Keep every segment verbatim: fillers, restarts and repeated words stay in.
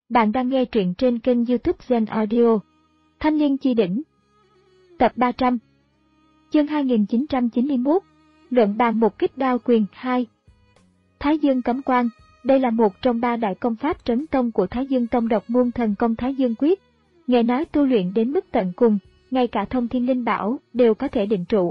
Bạn đang nghe truyện trên kênh YouTube Zen Audio. Thanh Liên Chi Đỉnh. Tập ba trăm. Chương hai nghìn chín trăm chín mươi mốt. Luận bàn một kích đao quyền hai. Thái Dương Cấm Quan. Đây là một trong ba đại công pháp trấn tông của Thái Dương Tông, độc môn thần công Thái Dương Quyết. Nghe nói tu luyện đến mức tận cùng, ngay cả Thông Thiên Linh Bảo đều có thể định trụ.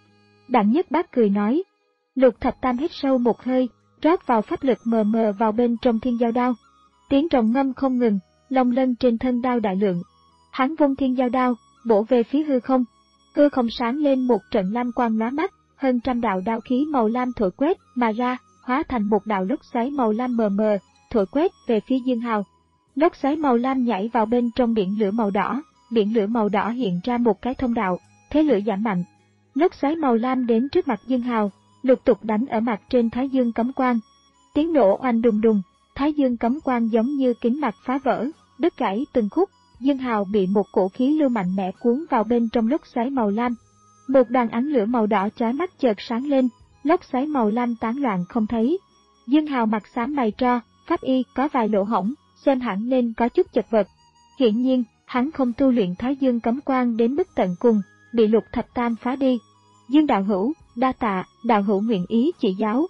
Đặng Nhất Bác cười nói. Lục Thập Tam hít sâu một hơi, rót vào pháp lực mờ mờ vào bên trong thiên giao đao. Tiếng rồng ngâm không ngừng, long lân trên thân đao đại lượng. Hắn vung thiên giao đao, bổ về phía hư không. Hư không sáng lên một trận lam quang lóa mắt, hơn trăm đạo đao khí màu lam thổi quét mà ra, hóa thành một đạo lốc xoáy màu lam mờ mờ, thổi quét về phía Dương Hào. Lốc xoáy màu lam nhảy vào bên trong biển lửa màu đỏ, biển lửa màu đỏ hiện ra một cái thông đạo, thế lửa giảm mạnh. Lốc xoáy màu lam đến trước mặt Dương Hào, lục tục đánh ở mặt trên Thái Dương Cấm Quan. Tiếng nổ oanh đùng đùng, Thái Dương Cấm Quan giống như kính mặt phá vỡ, đứt gãy từng khúc. Dương Hào bị một cổ khí lưu mạnh mẽ cuốn vào bên trong lốc xoáy màu lam. Một đoàn ánh lửa màu đỏ chói mắt chợt sáng lên, lốc xoáy màu lam tán loạn không thấy. Dương Hào mặt xám mày tro, pháp y có vài lỗ hổng, xem hẳn nên có chút chật vật. Hiển nhiên, hắn không tu luyện Thái Dương Cấm Quan đến mức tận cùng, bị Lục Thập Tam phá đi. Dương đạo hữu, đa tạ, đạo hữu nguyện ý chỉ giáo.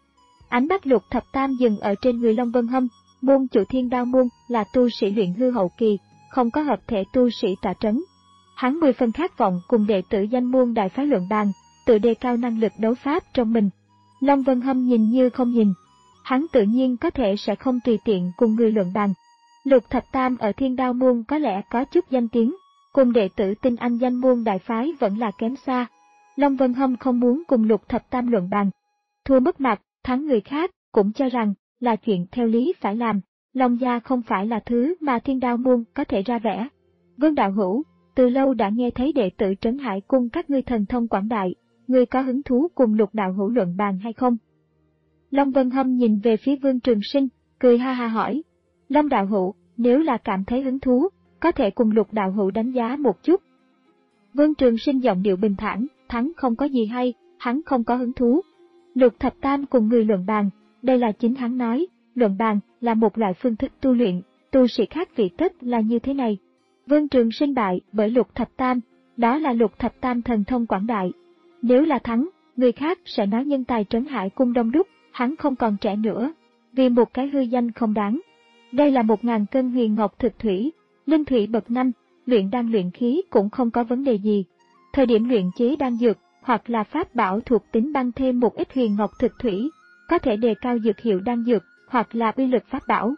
Ánh mắt Lục Thập Tam dừng ở trên người Long Vân Hâm. Môn chủ Thiên Đao môn là tu sĩ luyện hư hậu kỳ, không có hợp thể tu sĩ tọa trấn. Hắn mười phần khát vọng cùng đệ tử danh môn đại phái luận bàn, tự đề cao năng lực đấu pháp trong mình. Long Vân Hâm nhìn như không nhìn, hắn tự nhiên có thể sẽ không tùy tiện cùng người luận bàn. Lục Thập Tam ở Thiên Đao môn có lẽ có chút danh tiếng, cùng đệ tử Tinh Anh danh môn đại phái vẫn là kém xa. Long Vân Hâm không muốn cùng Lục Thập Tam luận bàn, thua mất mặt, thắng người khác, cũng cho rằng là chuyện theo lý phải làm. Long gia không phải là thứ mà Thiên Đao môn có thể ra vẻ. Vương đạo hữu, từ lâu đã nghe thấy đệ tử Trấn Hải cung các ngươi thần thông quảng đại, ngươi có hứng thú cùng Lục đạo hữu luận bàn hay không? Long Vân Hâm nhìn về phía Vương Trường Sinh, cười ha ha hỏi. Long đạo hữu, nếu là cảm thấy hứng thú, có thể cùng Lục đạo hữu đánh giá một chút. Vương Trường Sinh giọng điệu bình thản, thắng không có gì hay, hắn không có hứng thú. Lục Thập Tam cùng người luận bàn, đây là chính hắn nói, luận bàn là một loại phương thức tu luyện, tu sĩ khác vị tất là như thế này. Vương Trường Sinh bại bởi Lục Thập Tam, đó là Lục Thập Tam thần thông quảng đại. Nếu là thắng, người khác sẽ nói nhân tài Trấn Hải cung đông đúc, hắn không còn trẻ nữa, vì một cái hư danh không đáng. Đây là một ngàn cân huyền ngọc thực thủy, linh thủy bậc năm, luyện đan luyện khí cũng không có vấn đề gì. Thời điểm luyện chế đan dược, hoặc là pháp bảo thuộc tính băng thêm một ít huyền ngọc thực thủy, có thể đề cao dược hiệu đan dược, hoặc là uy lực pháp bảo.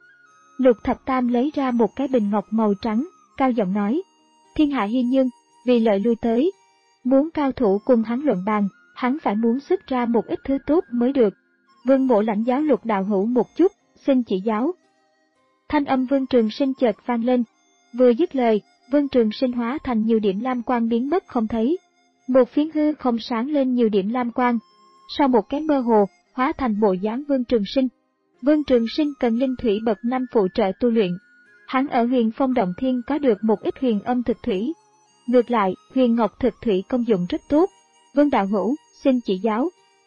Lục Thập Tam lấy ra một cái bình ngọc màu trắng, cao giọng nói. Thiên hạ hiên nhân, vì lợi lui tới. Muốn cao thủ cùng hắn luận bàn, hắn phải muốn xuất ra một ít thứ tốt mới được. Vương mộ lãnh giáo Lục đạo hữu một chút, xin chỉ giáo. Thanh âm Vương Trường Sinh chợt vang lên. Vừa dứt lời, Vương Trường Sinh hóa thành nhiều điểm lam quang biến mất không thấy. Một phiến hư không sáng lên nhiều điểm lam quang. Sau một cái mơ hồ, hóa thành bộ dáng Vương Trường Sinh. Vương Trường Sinh cần linh thủy bậc năm phụ trợ tu luyện. Hắn ở Huyền Phong Động Thiên có được một ít huyền âm thực thủy. Ngược lại, huyền ngọc thực thủy công dụng rất tốt. Vương đạo hữu, xin chỉ giáo.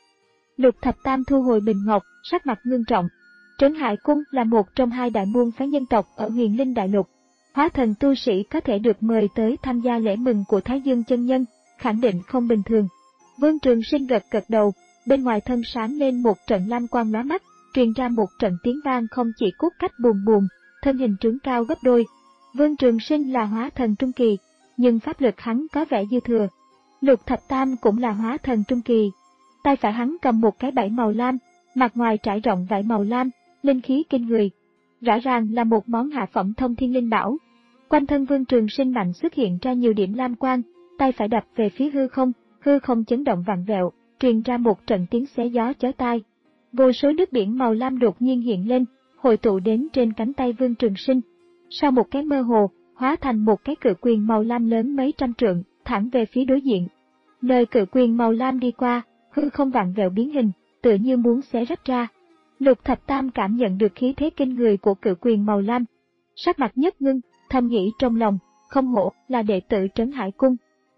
Lục Thập Tam thu hồi bình ngọc, sắc mặt ngưng trọng. Trấn Hải cung là một trong hai đại môn phái nhân tộc ở Huyền Linh Đại Lục. Hóa thần tu sĩ có thể được mời tới tham gia lễ mừng của Thái Dương chân nhân, khẳng định không bình thường. Vương Trường Sinh gật gật đầu, bên ngoài thân sáng lên một trận lam quang lóa mắt, truyền ra một trận tiếng vang không chỉ cốt cách bùm bùm, thân hình trướng cao gấp đôi. Vương Trường Sinh là hóa thần trung kỳ, nhưng pháp lực hắn có vẻ dư thừa. Lục Thập Tam cũng là hóa thần trung kỳ. Tay phải hắn cầm một cái bẫy màu lam, mặt ngoài trải rộng vải màu lam, linh khí kinh người. Rõ ràng là một món hạ phẩm thông thiên linh bảo. Quanh thân Vương Trường Sinh mạnh xuất hiện ra nhiều điểm lam quang, tay phải đập về phía hư không, hư không chấn động vặn vẹo, truyền ra một trận tiếng xé gió chói tai. Vô số nước biển màu lam đột nhiên hiện lên, hội tụ đến trên cánh tay Vương Trường Sinh. Sau một cái mơ hồ, hóa thành một cái cự quyền màu lam lớn mấy trăm trượng, thẳng về phía đối diện. Nơi cự quyền màu lam đi qua, hư không vặn vẹo biến hình, tựa như muốn xé rách ra. Lục Thập Tam cảm nhận được khí thế kinh người của cự quyền màu lam, sắc mặt nhất ngưng, thầm nghĩ trong lòng, không hổ là đệ tử Trấn Hải cung.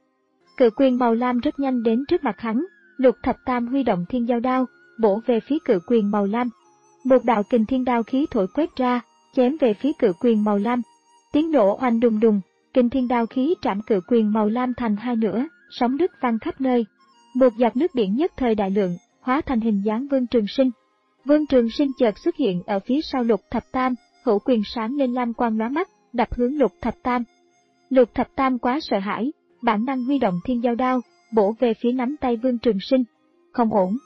Cự quyền màu lam rất nhanh đến trước mặt hắn, Lục Thập Tam huy động thiên giao đao, bổ về phía cự quyền màu lam. Một đạo kình thiên đao khí thổi quét ra, chém về phía cự quyền màu lam. Tiếng nổ oanh đùng đùng, kinh thiên đao khí trảm cự quyền màu lam thành hai nửa, sóng nước văng khắp nơi. Một giọt nước biển nhất thời đại lượng, hóa thành hình dáng Vương Trường Sinh. Vương Trường Sinh chợt xuất hiện ở phía sau Lục Thập Tam, hữu quyền sáng lên lam quang lóa mắt, đập hướng Lục Thập Tam. Lục Thập Tam quá sợ hãi, bản năng huy động thiên giao đao, bổ về phía nắm tay Vương Trường Sinh. Không ổn.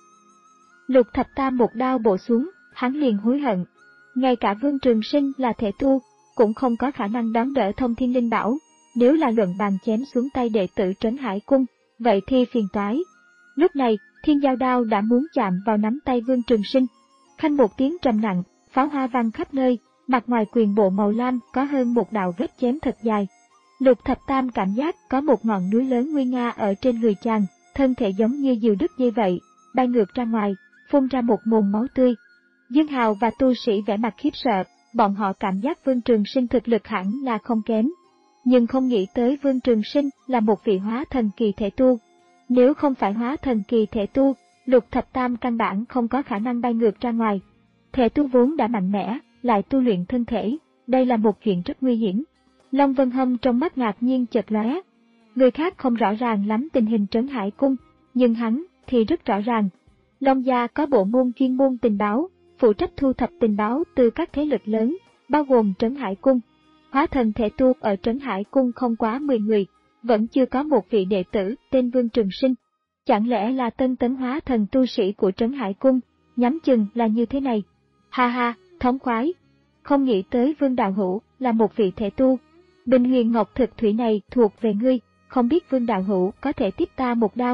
Lục Thập Tam một đao bổ xuống, hắn liền hối hận. Ngay cả Vương Trường Sinh là thể tu, cũng không có khả năng đón đỡ Thông Thiên Linh Bảo. Nếu là luận bàn chém xuống tay đệ tử Trấn Hải Cung, vậy thì phiền toái. Lúc này, thiên giao đao đã muốn chạm vào nắm tay Vương Trường Sinh. Khanh một tiếng trầm nặng, pháo hoa vang khắp nơi, mặt ngoài quyền bộ màu lam có hơn một đạo vết chém thật dài. Lục Thập Tam cảm giác có một ngọn núi lớn nguy nga ở trên người chàng, thân thể giống như diều đứt dây vậy, bay ngược ra ngoài, phun ra một mồm máu tươi. Dương Hào và tu sĩ vẻ mặt khiếp sợ, bọn họ cảm giác Vương Trường Sinh thực lực hẳn là không kém. Nhưng không nghĩ tới Vương Trường Sinh là một vị hóa thần kỳ thể tu. Nếu không phải hóa thần kỳ thể tu, Lục Thập Tam căn bản không có khả năng bay ngược ra ngoài. Thể tu vốn đã mạnh mẽ, lại tu luyện thân thể, đây là một chuyện rất nguy hiểm. Long Vân Hâm trong mắt ngạc nhiên chợt lóe. Người khác không rõ ràng lắm tình hình Trấn Hải Cung, nhưng hắn thì rất rõ ràng. Long gia có bộ môn chuyên môn tình báo, phụ trách thu thập tình báo từ các thế lực lớn, bao gồm Trấn Hải Cung. Hóa thần thể tu ở Trấn Hải Cung không quá mười người, vẫn chưa có một vị đệ tử tên Vương Trường Sinh. Chẳng lẽ là tân tấn hóa thần tu sĩ của Trấn Hải Cung, nhắm chừng là như thế này. Ha ha, thống khoái. Không nghĩ tới Vương Đạo Hữu là một vị thể tu. Bình huyền ngọc thực thủy này thuộc về ngươi, không biết Vương Đạo Hữu có thể tiếp ta một đao.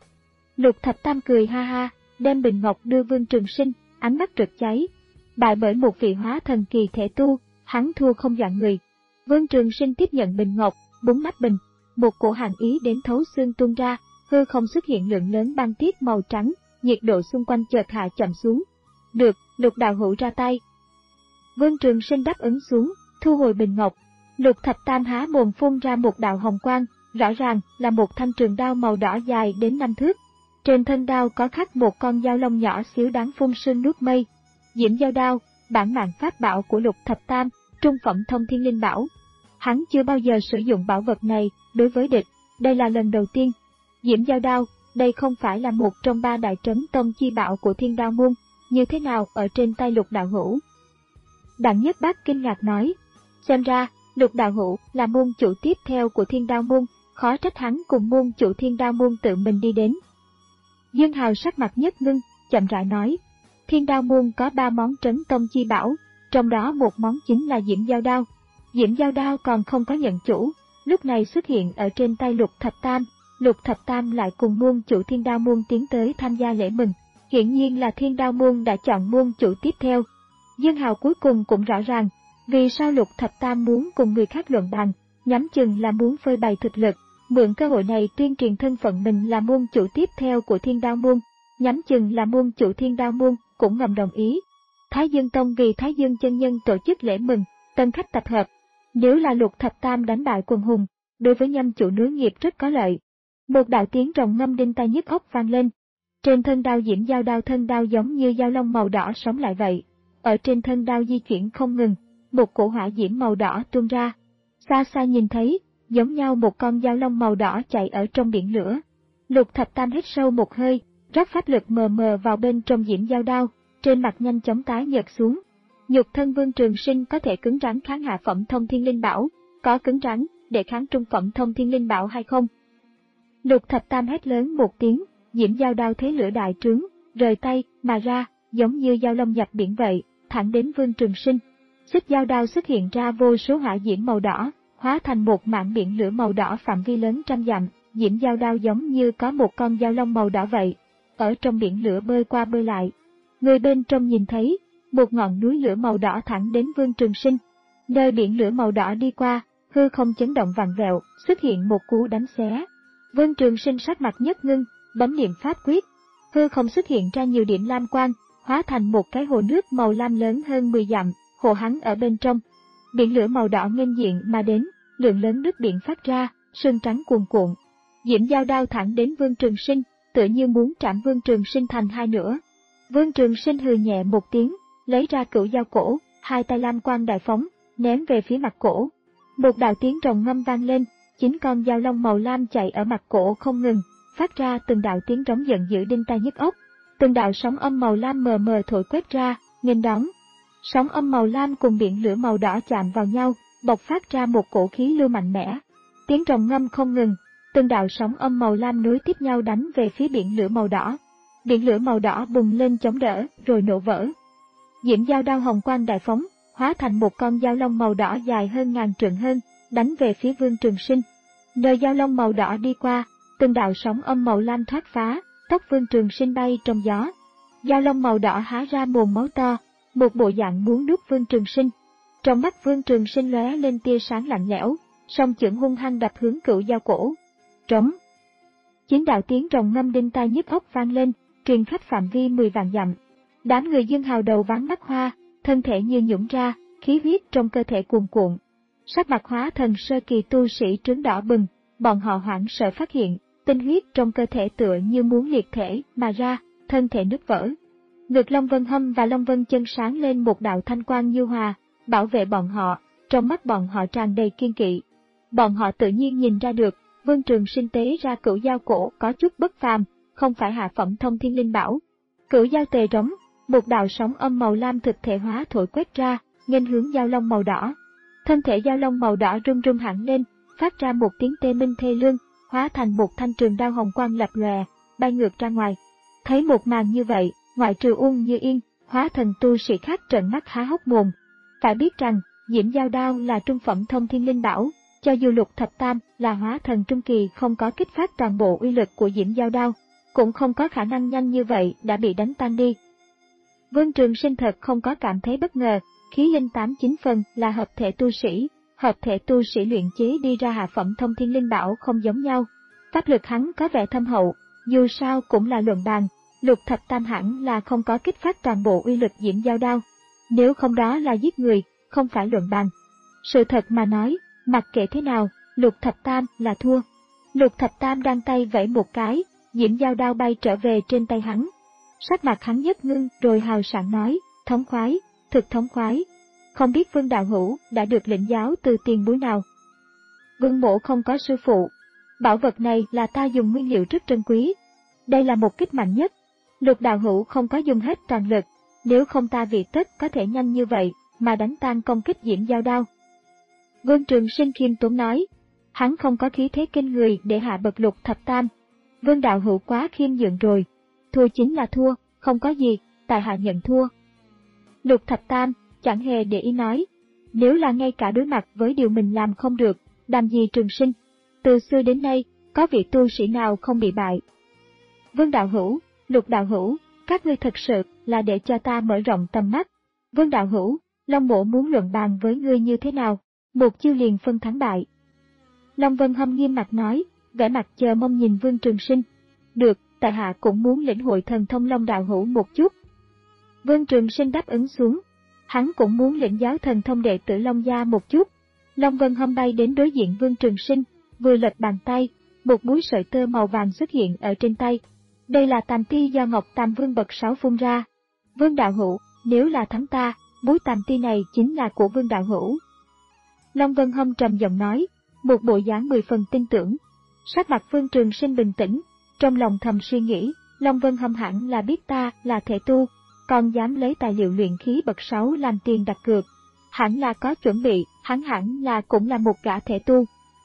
Lục Thập Tam cười ha ha, đem bình ngọc đưa Vương Trường Sinh, ánh mắt rực cháy. Bại bởi một vị hóa thần kỳ thể tu, hắn thua không dọa người. Vương Trường Sinh tiếp nhận bình ngọc, búng nắp bình, một cổ hàn ý đến thấu xương tuôn ra, hư không xuất hiện lượng lớn băng tiết màu trắng, nhiệt độ xung quanh chợt hạ chậm xuống. Được, Lục Đạo Hữu ra tay. Vương Trường Sinh đáp ứng xuống, thu hồi bình ngọc. Lục Thập Tam há mồm phun ra một đạo hồng quang, rõ ràng là một thanh trường đao màu đỏ dài đến năm thước. Trên thân đao có khắc một con dao lông nhỏ xíu đáng phun sương nước mây. Diễm Dao Đao, bản mạng pháp bảo của Lục Thập Tam, trung phẩm Thông Thiên Linh Bảo. Hắn chưa bao giờ sử dụng bảo vật này đối với địch, đây là lần đầu tiên. Diễm Dao Đao, đây không phải là một trong ba đại trấn tông chi bảo của Thiên Đao Môn, như thế nào ở trên tay Lục Đạo Hữu? Đặng Nhất Bác kinh ngạc nói, xem ra, Lục Đạo Hữu là môn chủ tiếp theo của Thiên Đao Môn, khó trách hắn cùng môn chủ Thiên Đao Môn tự mình đi đến. Dương Hào sắc mặt nhất ngưng, chậm rãi nói, Thiên Đao Môn có ba món trấn tông chi bảo, trong đó một món chính là Diễm Dao Đao. Diễm Dao Đao còn không có nhận chủ, lúc này xuất hiện ở trên tay Lục Thập Tam, Lục Thập Tam lại cùng môn chủ Thiên Đao Môn tiến tới tham gia lễ mừng, hiển nhiên là Thiên Đao Môn đã chọn môn chủ tiếp theo. Dương Hào cuối cùng cũng rõ ràng, vì sao Lục Thập Tam muốn cùng người khác luận bàn, nhắm chừng là muốn phơi bày thực lực, mượn cơ hội này tuyên truyền thân phận mình là môn chủ tiếp theo của Thiên Đao Môn, nhắm chừng là môn chủ Thiên Đao Môn cũng ngầm đồng ý. Thái Dương Tông vì Thái Dương chân nhân tổ chức lễ mừng, tân khách tập hợp. Nếu là Lục Thập Tam đánh bại quần hùng, đối với nhâm chủ nối nghiệp rất có lợi. Một đạo tiếng rồng ngâm đinh tai nhức óc vang lên. Trên thân đao Diễm Dao Đao thân đao giống như dao long màu đỏ sống lại vậy. Ở trên thân đao di chuyển không ngừng, một cổ hỏa diễm màu đỏ tuôn ra. Xa xa nhìn thấy, giống nhau một con dao long màu đỏ chạy ở trong biển lửa. Lục Thập Tam hít sâu một hơi, rót pháp lực mờ mờ vào bên trong Diễm Dao Đao, trên mặt nhanh chóng tái nhợt xuống. Nhục thân Vương Trường Sinh có thể cứng rắn kháng hạ phẩm Thông Thiên Linh Bảo, có cứng rắn để kháng trung phẩm Thông Thiên Linh Bảo hay không? Lục Thập Tam hét lớn một tiếng, Diễm Dao Đao thế lửa đại trướng, rời tay mà ra, giống như dao long dập biển vậy, thẳng đến Vương Trường Sinh. Xích dao đao xuất hiện ra vô số hỏa diễm màu đỏ, hóa thành một mảng biển lửa màu đỏ phạm vi lớn trăm dặm. Diễm Dao Đao giống như có một con dao long màu đỏ vậy, ở trong biển lửa bơi qua bơi lại. Người bên trong nhìn thấy, một ngọn núi lửa màu đỏ thẳng đến Vương Trường Sinh. Nơi biển lửa màu đỏ đi qua, hư không chấn động vặn vẹo, xuất hiện một cú đánh xé. Vương Trường Sinh sắc mặt nhất ngưng, bấm niệm pháp quyết. Hư không xuất hiện ra nhiều điểm lam quang, hóa thành một cái hồ nước màu lam lớn hơn mười dặm, hồ hắn ở bên trong. Biển lửa màu đỏ nghênh diện mà đến, lượng lớn nước biển phát ra, sương trắng cuồn cuộn. Diễm Dao Đao thẳng đến Vương Trường Sinh, tựa như muốn trảm Vương Trường Sinh thành hai nửa. Vương Trường Sinh hừ nhẹ một tiếng, lấy ra cửu dao cổ, hai tay lam quang đại phóng, ném về phía mặt cổ. Một đạo tiếng rồng ngâm vang lên, chín con dao long màu lam chạy ở mặt cổ không ngừng, phát ra từng đạo tiếng trống giận dữ đinh tai nhức óc. Từng đạo sóng âm màu lam mờ mờ thổi quét ra, nghênh đón. Sóng âm màu lam cùng biển lửa màu đỏ chạm vào nhau, bộc phát ra một cổ khí lưu mạnh mẽ. Tiếng rồng ngâm không ngừng, từng đạo sóng âm màu lam nối tiếp nhau đánh về phía biển lửa màu đỏ. Biển lửa màu đỏ bùng lên chống đỡ, rồi nổ vỡ. Diễm dao đao hồng quang đại phóng, hóa thành một con dao long màu đỏ dài hơn ngàn trượng hơn, đánh về phía Vương Trường Sinh. Nơi dao long màu đỏ đi qua, từng đạo sóng âm màu lam thoát phá, tóc Vương Trường Sinh bay trong gió. Dao long màu đỏ há ra mồm máu to, một bộ dạng muốn nuốt Vương Trường Sinh. Trong mắt Vương Trường Sinh lóe lên tia sáng lạnh lẽo, song chưởng hung hăng đập hướng cửu dao cổ. Trống. Chín đạo tiếng rồng ngâm đinh tai nhức óc vang lên, truyền khắp phạm vi mười vạn dặm. Đám người Dương Hào đầu váng mắt hoa, thân thể như nhũn ra, khí huyết trong cơ thể cuồn cuộn. Sắc mặt hóa thần sơ kỳ tu sĩ trướng đỏ bừng, bọn họ hoảng sợ phát hiện, tinh huyết trong cơ thể tựa như muốn liệt thể mà ra, thân thể nứt vỡ. Ngực Long Vân Hâm và Long Vân Chân sáng lên một đạo thanh quang như hòa, bảo vệ bọn họ, trong mắt bọn họ tràn đầy kiên kỵ. Bọn họ tự nhiên nhìn ra được, Vương Trường Sinh tế ra cửu dao cổ có chút bất phàm, không phải hạ phẩm thông thiên linh bảo. Cửu dao tề rống, một đạo sóng âm màu lam thực thể hóa thổi quét ra, nghênh hướng dao long màu đỏ. Thân thể dao long màu đỏ rung rung hẳn lên, phát ra một tiếng tê minh thê lương, hóa thành một thanh trường đao hồng quang lập lòe, bay ngược ra ngoài. Thấy một màn như vậy, ngoại trừ Uông Như Yên, hóa thần tu sĩ khác trợn mắt há hốc mồm. Phải biết rằng, Diễm dao đao là trung phẩm thông thiên linh bảo, cho dù Lục Thập Tam là hóa thần trung kỳ không có kích phát toàn bộ uy lực của Diễm dao đao, cũng không có khả năng nhanh như vậy đã bị đánh tan đi. Vương Trường Sinh thật không có cảm thấy bất ngờ, khí linh tám chín phần là hợp thể tu sĩ, hợp thể tu sĩ luyện chế đi ra hạ phẩm thông thiên linh bảo không giống nhau. Pháp lực hắn có vẻ thâm hậu, dù sao cũng là luận bàn, Lục Thập Tam hẳn là không có kích phát toàn bộ uy lực Diễm dao đao. Nếu không đó là giết người, không phải luận bàn. Sự thật mà nói, mặc kệ thế nào, Lục Thập Tam là thua. Lục Thập Tam đang tay vẫy một cái, Diễm dao đao bay trở về trên tay hắn. Sắc mặt hắn nhất ngưng rồi hào sảng nói, thống khoái, thực thống khoái. Không biết Vương đạo hữu đã được lĩnh giáo từ tiền bối nào. Vương mỗ không có sư phụ. Bảo vật này là ta dùng nguyên liệu rất trân quý. Đây là một kích mạnh nhất. Lục đạo hữu không có dùng hết toàn lực, nếu không ta vì tất có thể nhanh như vậy mà đánh tan công kích Diễm dao đao. Vương Trường Sinh khiêm tốn nói, hắn không có khí thế kinh người để hạ bậc Lục Thập Tam. Vương đạo hữu quá khiêm nhượng rồi, thua chính là thua, không có gì, tại hạ nhận thua. Lục Thập Tam chẳng hề để ý nói, nếu là ngay cả đối mặt với điều mình làm không được, đàm gì Trường Sinh, từ xưa đến nay, có vị tu sĩ nào không bị bại. Vương đạo hữu, Lục đạo hữu, các ngươi thật sự là để cho ta mở rộng tầm mắt. Vương đạo hữu, Long mộ muốn luận bàn với ngươi như thế nào, một chiêu liền phân thắng bại. Long Vân Hâm nghiêm mặt nói, vẻ mặt chờ mong nhìn Vương Trường Sinh. Được, tại hạ cũng muốn lĩnh hội thần thông Long đạo hữu một chút. Vương Trường Sinh đáp ứng xuống, hắn cũng muốn lĩnh giáo thần thông đệ tử Long gia một chút. Long Vân Hâm bay đến đối diện Vương Trường Sinh, vừa lật bàn tay, một búi sợi tơ màu vàng xuất hiện ở trên tay. Đây là tàm ti do Ngọc Tam Vương bậc sáu phun ra. Vương đạo hữu, nếu là thắng ta, búi tàm ti này chính là của Vương đạo hữu. Long Vân Hâm trầm giọng nói, một bộ dáng mười phần tin tưởng. Sắc mặt Vương Trường Sinh bình tĩnh, trong lòng thầm suy nghĩ, Long Vân Hâm hẳn là biết ta là thể tu, còn dám lấy tài liệu luyện khí bậc sáu làm tiền đặt cược. Hẳn là có chuẩn bị, hắn hẳn là cũng là một gã thể tu.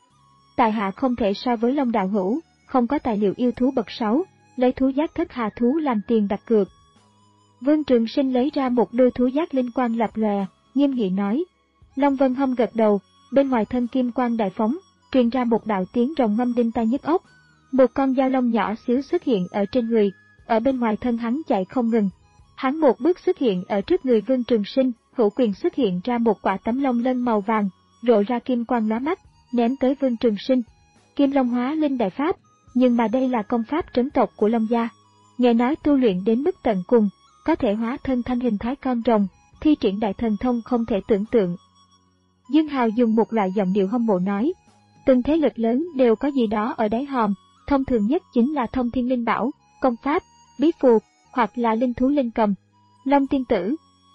Tại hạ không thể so với Long đạo hữu, không có tài liệu yêu thú bậc sáu, lấy thú giác thất hà thú làm tiền đặt cược. Vương Trường Sinh lấy ra một đôi thú giác linh quang lập lòe, nghiêm nghị nói. Long Vân Hâm gật đầu, bên ngoài thân kim quang đại phóng, truyền ra một đạo tiếng rồng ngâm đinh tai nhức óc. Một con dao long nhỏ xíu xuất hiện ở trên người, ở bên ngoài thân hắn chạy không ngừng. Hắn một bước xuất hiện ở trước người Vương Trường Sinh, hữu quyền xuất hiện ra một quả tấm long lân màu vàng, rộ ra kim quang lóa mắt, ném tới Vương Trường Sinh. Kim Long hóa linh đại pháp, nhưng mà đây là công pháp trấn tộc của Long gia. Nghe nói tu luyện đến mức tận cùng, có thể hóa thân thành hình thái con rồng, thi triển đại thần thông không thể tưởng tượng. Dương Hào dùng một loại giọng điệu hâm mộ nói, từng thế lực lớn đều có gì đó ở đáy hòm, thông thường nhất chính là thông thiên linh bảo, công pháp, bí phù, hoặc là linh thú linh cầm. Long tiên tử,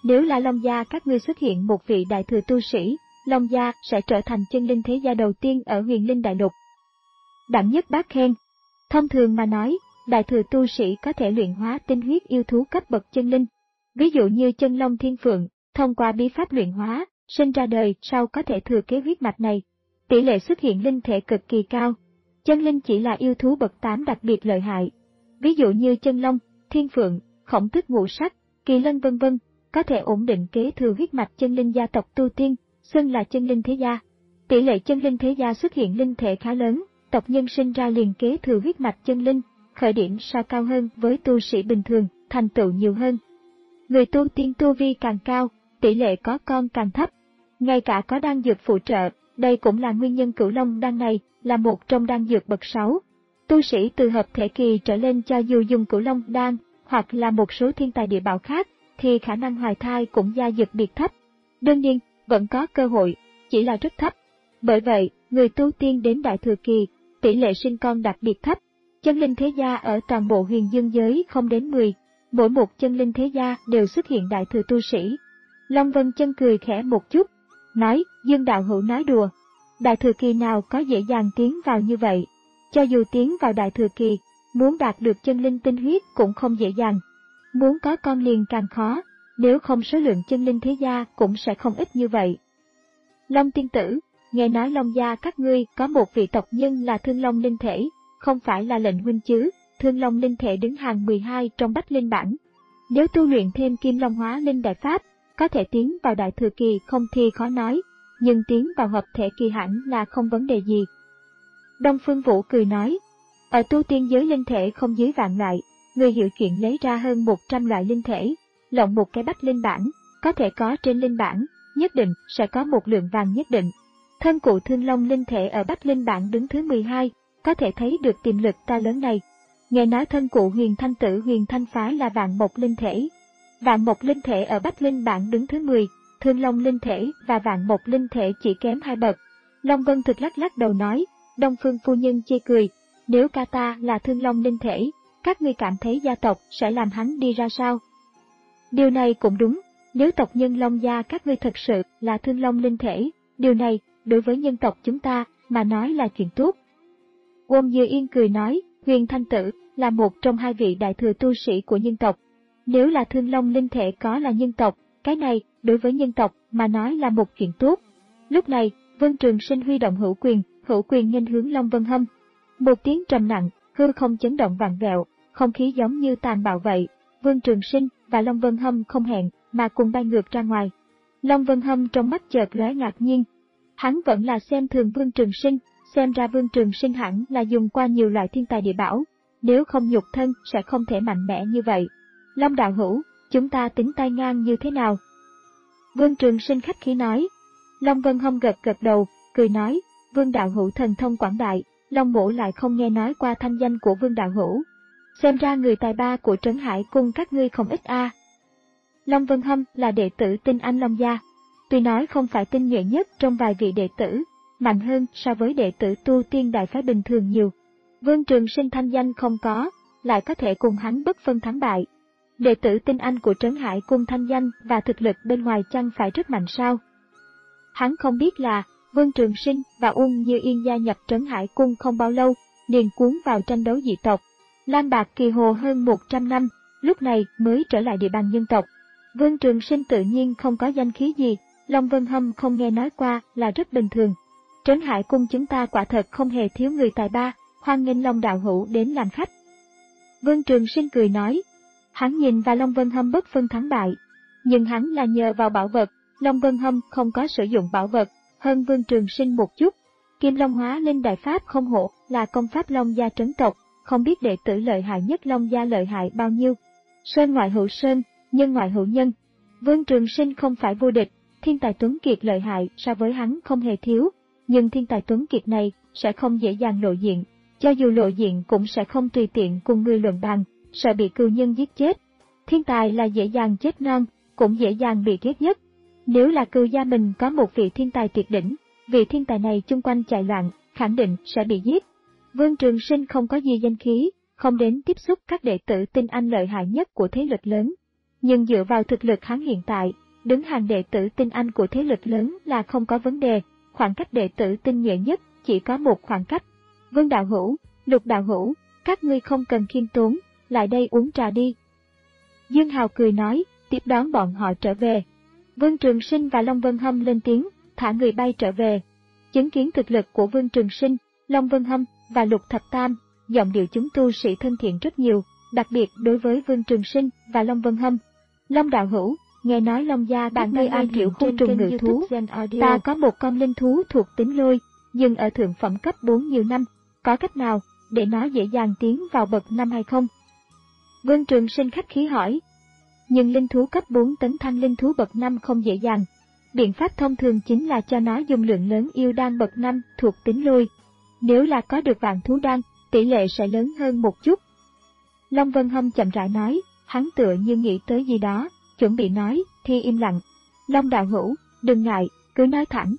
Nếu là Long gia các ngươi xuất hiện một vị đại thừa tu sĩ, Long gia sẽ trở thành chân linh thế gia đầu tiên ở huyền linh đại lục. Đẳng nhất bác khen. Thông thường mà nói, đại thừa tu sĩ có thể luyện hóa tinh huyết yêu thú cấp bậc chân linh. Ví dụ như chân long thiên phượng, thông qua bí pháp luyện hóa, sinh ra đời sau có thể thừa kế huyết mạch này. Tỷ lệ xuất hiện linh thể cực kỳ cao. Chân linh chỉ là yêu thú bậc tám đặc biệt lợi hại. Ví dụ như chân long, thiên phượng, khổng tước ngũ sắc, kỳ lân vân vân, có thể ổn định kế thừa huyết mạch chân linh gia tộc tu tiên, xưng là chân linh thế gia. Tỷ lệ chân linh thế gia xuất hiện linh thể khá lớn, tộc nhân sinh ra liền kế thừa huyết mạch chân linh, khởi điểm sao cao hơn với tu sĩ bình thường, thành tựu nhiều hơn. Người tu tiên tu vi càng cao, tỷ lệ có con càng thấp. Ngay cả có đan dược phụ trợ, đây cũng là nguyên nhân cửu long đan này là một trong đan dược bậc sáu. Tu sĩ từ hợp thể kỳ trở lên cho dù dùng cửu long đan hoặc là một số thiên tài địa bảo khác, thì khả năng hoài thai cũng gia dật biệt thấp. Đương nhiên, vẫn có cơ hội, chỉ là rất thấp. Bởi vậy, người tu tiên đến đại thừa kỳ, tỷ lệ sinh con đặc biệt thấp. Chân linh thế gia ở toàn bộ huyền dương giới không đến mười, mỗi một chân linh thế gia đều xuất hiện đại thừa tu sĩ. Long Vân Chân cười khẽ một chút, nói, Dương đạo hữu nói đùa. Đại thừa kỳ nào có dễ dàng tiến vào như vậy? Cho dù tiến vào đại thừa kỳ, muốn đạt được chân linh tinh huyết cũng không dễ dàng. Muốn có con liền càng khó, nếu không số lượng chân linh thế gia cũng sẽ không ít như vậy. Long tiên tử, nghe nói Long gia các ngươi có một vị tộc nhân là Thương Long linh thể, không phải là lệnh huynh chứ? Thương Long linh thể đứng hàng mười hai trong Bách Linh bảng. Nếu tu luyện thêm Kim Long hóa linh đại pháp, có thể tiến vào đại thừa kỳ không thì khó nói, nhưng tiến vào hợp thể kỳ hẳn là không vấn đề gì. Đông Phương Vũ cười nói, ở tu tiên giới linh thể không dưới vạn loại, người hiểu chuyện lấy ra hơn một trăm loại linh thể, lộng một cái Bách Linh bảng, có thể có trên linh bảng, nhất định sẽ có một lượng vàng nhất định. Thân cụ Thương Long linh thể ở Bách Linh bảng đứng thứ mười hai, có thể thấy được tiềm lực to lớn này. Nghe nói thân cụ Huyền Thanh Tử Huyền Thanh phái là Vạn Mộc linh thể. Vạn Mộc linh thể ở Bách Linh bảng đứng thứ mười, Thương Long linh thể và Vạn Mộc linh thể chỉ kém hai bậc. Long Vân Thực lắc lắc đầu nói, Đông Phương phu nhân chê cười, nếu ca ta là Thương Long linh thể, các ngươi cảm thấy gia tộc sẽ làm hắn đi ra sao? Điều này cũng đúng, nếu tộc nhân Long gia các ngươi thật sự là Thương Long linh thể, điều này đối với nhân tộc chúng ta mà nói là chuyện tốt. Wom Dư Yên cười nói, Huyền Thanh Tử là một trong hai vị đại thừa tu sĩ của nhân tộc. Nếu là Thương Long linh thể có là nhân tộc, cái này đối với nhân tộc mà nói là một chuyện tốt. Lúc này, Vân Trường Sinh huy động hữu quyền, hữu quyền nghênh hướng Long Vân Hâm. Một tiếng trầm nặng, hư không chấn động vặn vẹo, không khí giống như tàn bạo vậy. Vương Trường Sinh và Long Vân Hâm không hẹn mà cùng bay ngược ra ngoài. Long Vân Hâm trong mắt chợt lóe ngạc nhiên. Hắn vẫn là xem thường Vương Trường Sinh, xem ra Vương Trường Sinh hẳn là dùng qua nhiều loại thiên tài địa bảo, nếu không nhục thân sẽ không thể mạnh mẽ như vậy. Long đạo hữu, chúng ta tính tay ngang như thế nào? Vương Trường Sinh khách khí nói. Long Vân Hâm gật gật đầu, cười nói, Vương đạo hữu thần thông quảng đại, Long mỗ lại không nghe nói qua thanh danh của Vương đạo hữu. Xem ra người tài ba của Trấn Hải cung các ngươi không ít a. À. Long Vân Hâm là đệ tử tinh anh Long gia, tuy nói không phải tinh nhuệ nhất trong vài vị đệ tử, mạnh hơn so với đệ tử tu tiên đại phái bình thường nhiều. Vương Trường Sinh thanh danh không có, lại có thể cùng hắn bất phân thắng bại. Đệ tử tinh anh của Trấn Hải cung thanh danh và thực lực bên ngoài chăng phải rất mạnh sao? Hắn không biết là, Vương Trường Sinh và Uông Như Yên gia nhập Trấn Hải cung không bao lâu, liền cuốn vào tranh đấu dị tộc. Lam Bạc Kỳ Hồ hơn một trăm năm, lúc này mới trở lại địa bàn nhân tộc. Vương Trường Sinh tự nhiên không có danh khí gì, Long Vân Hâm không nghe nói qua là rất bình thường. Trấn Hải cung chúng ta quả thật không hề thiếu người tài ba, hoan nghênh Long đạo hữu đến làm khách. Vương Trường Sinh cười nói, hắn nhìn và Long Vân Hâm bất phân thắng bại, nhưng hắn là nhờ vào bảo vật, Long Vân Hâm không có sử dụng bảo vật, hơn Vương Trường Sinh một chút. Kim Long hóa linh đại pháp không hộ là công pháp Long gia trấn tộc, không biết đệ tử lợi hại nhất Long gia lợi hại bao nhiêu. Sơn ngoại hữu sơn, nhân ngoại hữu nhân. Vương Trường Sinh không phải vô địch, thiên tài tuấn kiệt lợi hại so với hắn không hề thiếu, nhưng thiên tài tuấn kiệt này sẽ không dễ dàng lộ diện, cho dù lộ diện cũng sẽ không tùy tiện cùng người luận bàn, sợ bị cừu nhân giết chết. Thiên tài là dễ dàng chết non, cũng dễ dàng bị ghét nhất. Nếu là cừu gia mình có một vị thiên tài tuyệt đỉnh, vị thiên tài này chung quanh chạy loạn, khẳng định sẽ bị giết. Vương Trường Sinh không có gì danh khí, không đến tiếp xúc các đệ tử tinh anh lợi hại nhất của thế lực lớn. nhưng dựa vào thực lực hắn hiện tại, đứng hàng đệ tử tinh anh của thế lực lớn là không có vấn đề, khoảng cách đệ tử tinh nhuệ nhất chỉ có một khoảng cách. Vương đạo hữu, Lục đạo hữu, các ngươi không cần khiêm tốn, lại đây uống trà đi. Dương Hào cười nói, tiếp đón bọn họ trở về. Vương Trường Sinh và Long Vân Hâm lên tiếng, thả người bay trở về. Chứng kiến thực lực của Vương Trường Sinh, Long Vân Hâm và Lục Thập Tam, giọng điệu chúng tu sĩ thân thiện rất nhiều, đặc biệt đối với Vương Trường Sinh và Long Vân Hâm. Long đạo hữu, nghe nói Long gia bạn ngươi am hiểu khôn trùng ngự thú, ta có một con linh thú thuộc tính lôi, nhưng ở thượng phẩm cấp bốn nhiều năm, có cách nào để nó dễ dàng tiến vào bậc năm hay không? Vương Trường Sinh khách khí hỏi. Nhưng linh thú cấp bốn tấn thăng linh thú bậc năm không dễ dàng. Biện pháp thông thường chính là cho nó dùng lượng lớn yêu đan bậc năm thuộc tính lôi. Nếu là có được vạn thú đan, tỷ lệ sẽ lớn hơn một chút. Long Vân Hâm chậm rãi nói, hắn tựa như nghĩ tới gì đó, chuẩn bị nói, thì im lặng. Long đạo hữu, đừng ngại, cứ nói thẳng.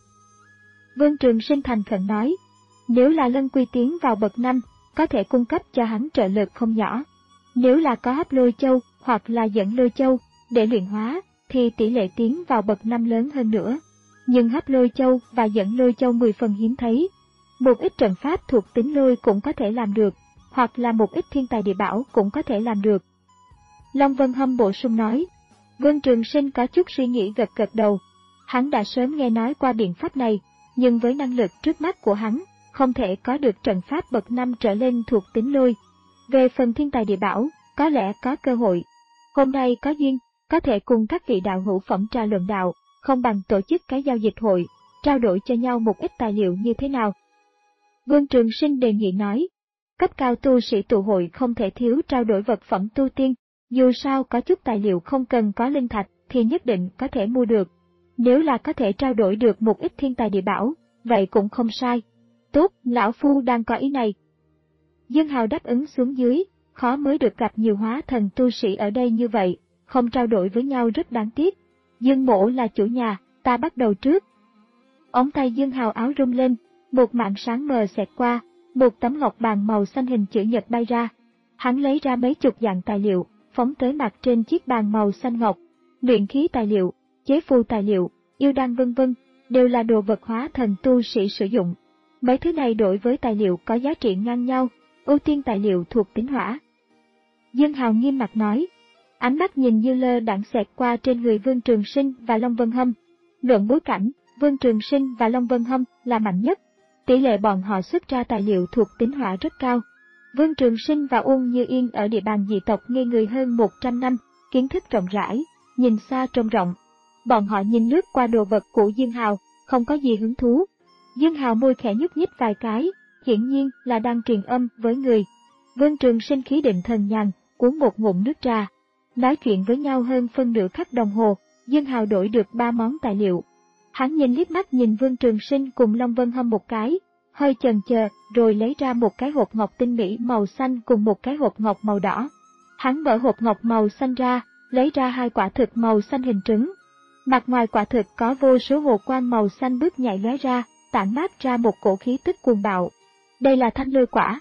Vương Trường Sinh thành khẩn nói, nếu là Lân Quy tiến vào bậc năm, có thể cung cấp cho hắn trợ lực không nhỏ. Nếu là có hấp lôi châu hoặc là dẫn lôi châu để luyện hóa, thì tỷ lệ tiến vào bậc năm lớn hơn nữa. Nhưng hấp lôi châu và dẫn lôi châu mười phần hiếm thấy. Một ít trận pháp thuộc tính lôi cũng có thể làm được, hoặc là một ít thiên tài địa bảo cũng có thể làm được. Long Vân Hâm bổ sung nói. Vương Trường Sinh có chút suy nghĩ gật gật đầu. Hắn đã sớm nghe nói qua biện pháp này, nhưng với năng lực trước mắt của hắn, không thể có được trận pháp bậc năm trở lên thuộc tính lôi. Về phần thiên tài địa bảo, có lẽ có cơ hội. Hôm nay có duyên, có thể cùng các vị đạo hữu phẩm trà luận đạo, không bằng tổ chức cái giao dịch hội, trao đổi cho nhau một ít tài liệu như thế nào. Vương Trường Sinh đề nghị nói, cấp cao tu sĩ tụ hội không thể thiếu trao đổi vật phẩm tu tiên, dù sao có chút tài liệu không cần có linh thạch thì nhất định có thể mua được. Nếu là có thể trao đổi được một ít thiên tài địa bảo, vậy cũng không sai. Tốt, lão phu đang có ý này. Dương Hào đáp ứng xuống dưới, khó mới được gặp nhiều hóa thần tu sĩ ở đây như vậy, không trao đổi với nhau rất đáng tiếc. Dương Mỗ là chủ nhà, ta bắt đầu trước. Ống tay Dương Hào áo rung lên, một mảng sáng mờ xẹt qua, một tấm ngọc bàn màu xanh hình chữ nhật bay ra. Hắn lấy ra mấy chục dạng tài liệu, phóng tới mặt trên chiếc bàn màu xanh ngọc. Luyện khí tài liệu, chế phù tài liệu, yêu đan vân vân, đều là đồ vật hóa thần tu sĩ sử dụng. Mấy thứ này đối với tài liệu có giá trị ngang nhau, ưu tiên tài liệu thuộc tính hỏa. Dương Hào nghiêm mặt nói, ánh mắt nhìn như lơ đãng xẹt qua trên người Vương Trường Sinh và Long Vân Hâm. Luận bối cảnh, Vương Trường Sinh và Long Vân Hâm là mạnh nhất, tỷ lệ bọn họ xuất ra tài liệu thuộc tính hỏa rất cao. Vương Trường Sinh và Uông Như Yên ở địa bàn dị tộc ngây người hơn một trăm năm, kiến thức rộng rãi, nhìn xa trông rộng. Bọn họ nhìn lướt qua đồ vật của Dương Hào, không có gì hứng thú. Dương Hào môi khẽ nhúc nhích vài cái, hiển nhiên là đang truyền âm với người. Vương Trường Sinh khí định thần nhàn, uống một ngụm nước trà. Nói chuyện với nhau hơn phân nửa khắc đồng hồ, Dương Hào đổi được ba món tài liệu. Hắn nhìn liếc mắt nhìn Vương Trường Sinh cùng Long Vân Hâm một cái, hơi chần chờ, rồi lấy ra một cái hộp ngọc tinh mỹ màu xanh cùng một cái hộp ngọc màu đỏ. Hắn mở hộp ngọc màu xanh ra, lấy ra hai quả thực màu xanh hình trứng. Mặt ngoài quả thực có vô số hồ quang màu xanh bước nhảy lóe ra, tản mát ra một cổ khí tức cuồng bạo. Đây là thanh lôi quả.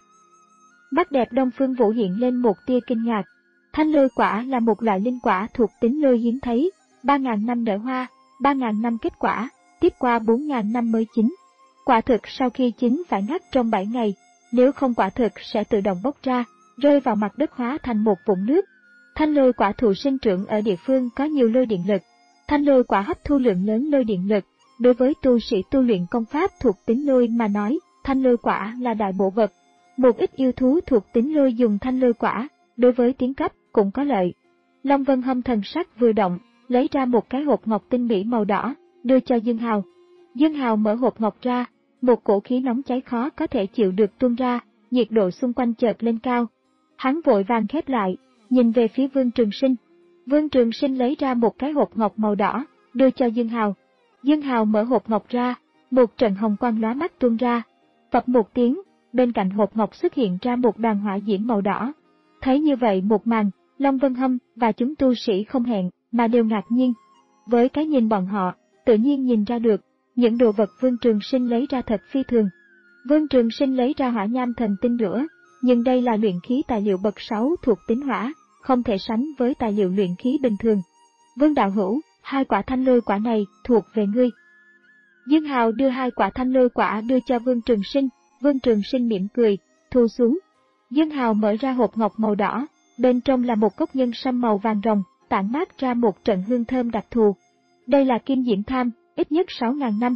Mắt đẹp Đông Phương Vũ hiện lên một tia kinh ngạc. Thanh lôi quả là một loại linh quả thuộc tính lôi hiếm thấy, ba ngàn năm nở hoa, ba ngàn năm kết quả, tiếp qua bốn ngàn năm mới chín. Quả thực sau khi chín phải ngắt trong bảy ngày, nếu không quả thực sẽ tự động bốc ra, rơi vào mặt đất hóa thành một vũng nước. Thanh lôi quả thụ sinh trưởng ở địa phương có nhiều lôi điện lực. Thanh lôi quả hấp thu lượng lớn lôi điện lực, đối với tu sĩ tu luyện công pháp thuộc tính lôi mà nói, thanh lôi quả là đại bổ vật. Một ít yêu thú thuộc tính lôi dùng thanh lôi quả, đối với tiến cấp cũng có lợi. Long Vân Hâm thần sắc vừa động, lấy ra một cái hộp ngọc tinh mỹ màu đỏ, đưa cho Dương Hào. Dương Hào mở hộp ngọc ra, một cổ khí nóng cháy khó có thể chịu được tuôn ra, nhiệt độ xung quanh chợt lên cao. Hắn vội vàng khép lại, nhìn về phía Vương Trường Sinh. Vương Trường Sinh lấy ra một cái hộp ngọc màu đỏ, đưa cho Dương Hào. Dương Hào mở hộp ngọc ra, một trận hồng quang lóa mắt tuôn ra. Phập một tiếng, bên cạnh hộp ngọc xuất hiện ra một đoàn hỏa diễm màu đỏ. Thấy như vậy một màn, Long Vân Hâm và chúng tu sĩ không hẹn mà đều ngạc nhiên. Với cái nhìn bọn họ, tự nhiên nhìn ra được, những đồ vật Vương Trường Sinh lấy ra thật phi thường. Vương Trường Sinh lấy ra hỏa nham thần tinh rửa, nhưng đây là luyện khí tài liệu bậc sáu thuộc tính hỏa, không thể sánh với tài liệu luyện khí bình thường. Vương đạo hữu, hai quả thanh lôi quả này thuộc về ngươi. Dương Hào đưa hai quả thanh lôi quả đưa cho Vương Trường Sinh, Vương Trường Sinh mỉm cười, thu xuống. Dương Hào mở ra hộp ngọc màu đỏ, bên trong là một cốc nhân sâm màu vàng ròng, tản mát ra một trận hương thơm đặc thù. Đây là kim diễm tham, ít nhất sáu nghìn năm.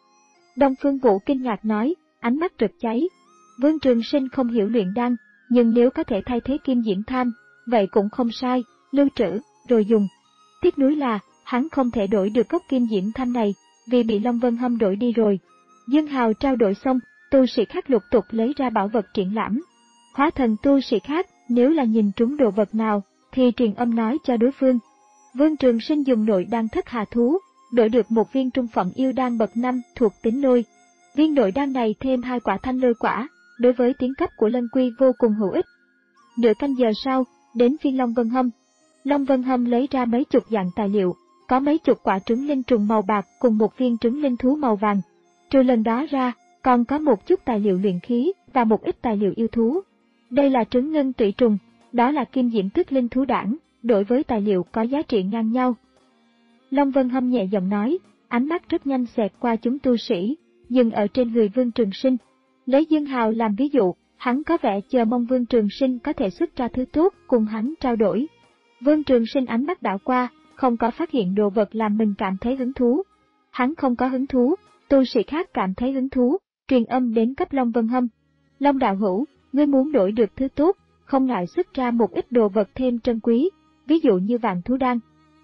Đông Phương Vũ kinh ngạc nói, ánh mắt rực cháy. Vương Trường Sinh không hiểu luyện đan, nhưng nếu có thể thay thế kim diễm tham, vậy cũng không sai, lưu trữ, rồi dùng. Tiếc nuối là, hắn không thể đổi được cốc kim diễm tham này, vì bị Long Vân Hâm đổi đi rồi. Dương Hào trao đổi xong, tu sĩ khác lục tục lấy ra bảo vật triển lãm. Hóa thần tu sĩ khác, nếu là nhìn trúng đồ vật nào, thì truyền âm nói cho đối phương. Vương Trường Sinh dùng nội đan thất hà thú, đổi được một viên trung phẩm yêu đan bậc năm thuộc tính lôi. Viên nội đan này thêm hai quả thanh lôi quả, đối với tiến cấp của Lân Quy vô cùng hữu ích. Nửa canh giờ sau, đến phiên Long Vân Hâm. Long Vân Hâm lấy ra mấy chục dạng tài liệu, có mấy chục quả trứng linh trùng màu bạc cùng một viên trứng linh thú màu vàng. Trừ lần đó ra, còn có một chút tài liệu luyện khí và một ít tài liệu yêu thú. Đây là trứng ngân tủy trùng, đó là kim diễm tức linh thú đản, đối với tài liệu có giá trị ngang nhau. Long Vân Hâm nhẹ giọng nói, ánh mắt rất nhanh xẹt qua chúng tu sĩ, dừng ở trên người Vương Trường Sinh. Lấy Dương Hào làm ví dụ, hắn có vẻ chờ mong Vương Trường Sinh có thể xuất ra thứ tốt cùng hắn trao đổi. Vương Trường Sinh ánh mắt đảo qua, không có phát hiện đồ vật làm mình cảm thấy hứng thú. Hắn không có hứng thú, tu sĩ khác cảm thấy hứng thú, truyền âm đến cấp Long Vân Hâm. Long đạo hữu, ngươi muốn đổi được thứ tốt, không ngại xuất ra một ít đồ vật thêm trân quý, ví dụ như vạn thú đan.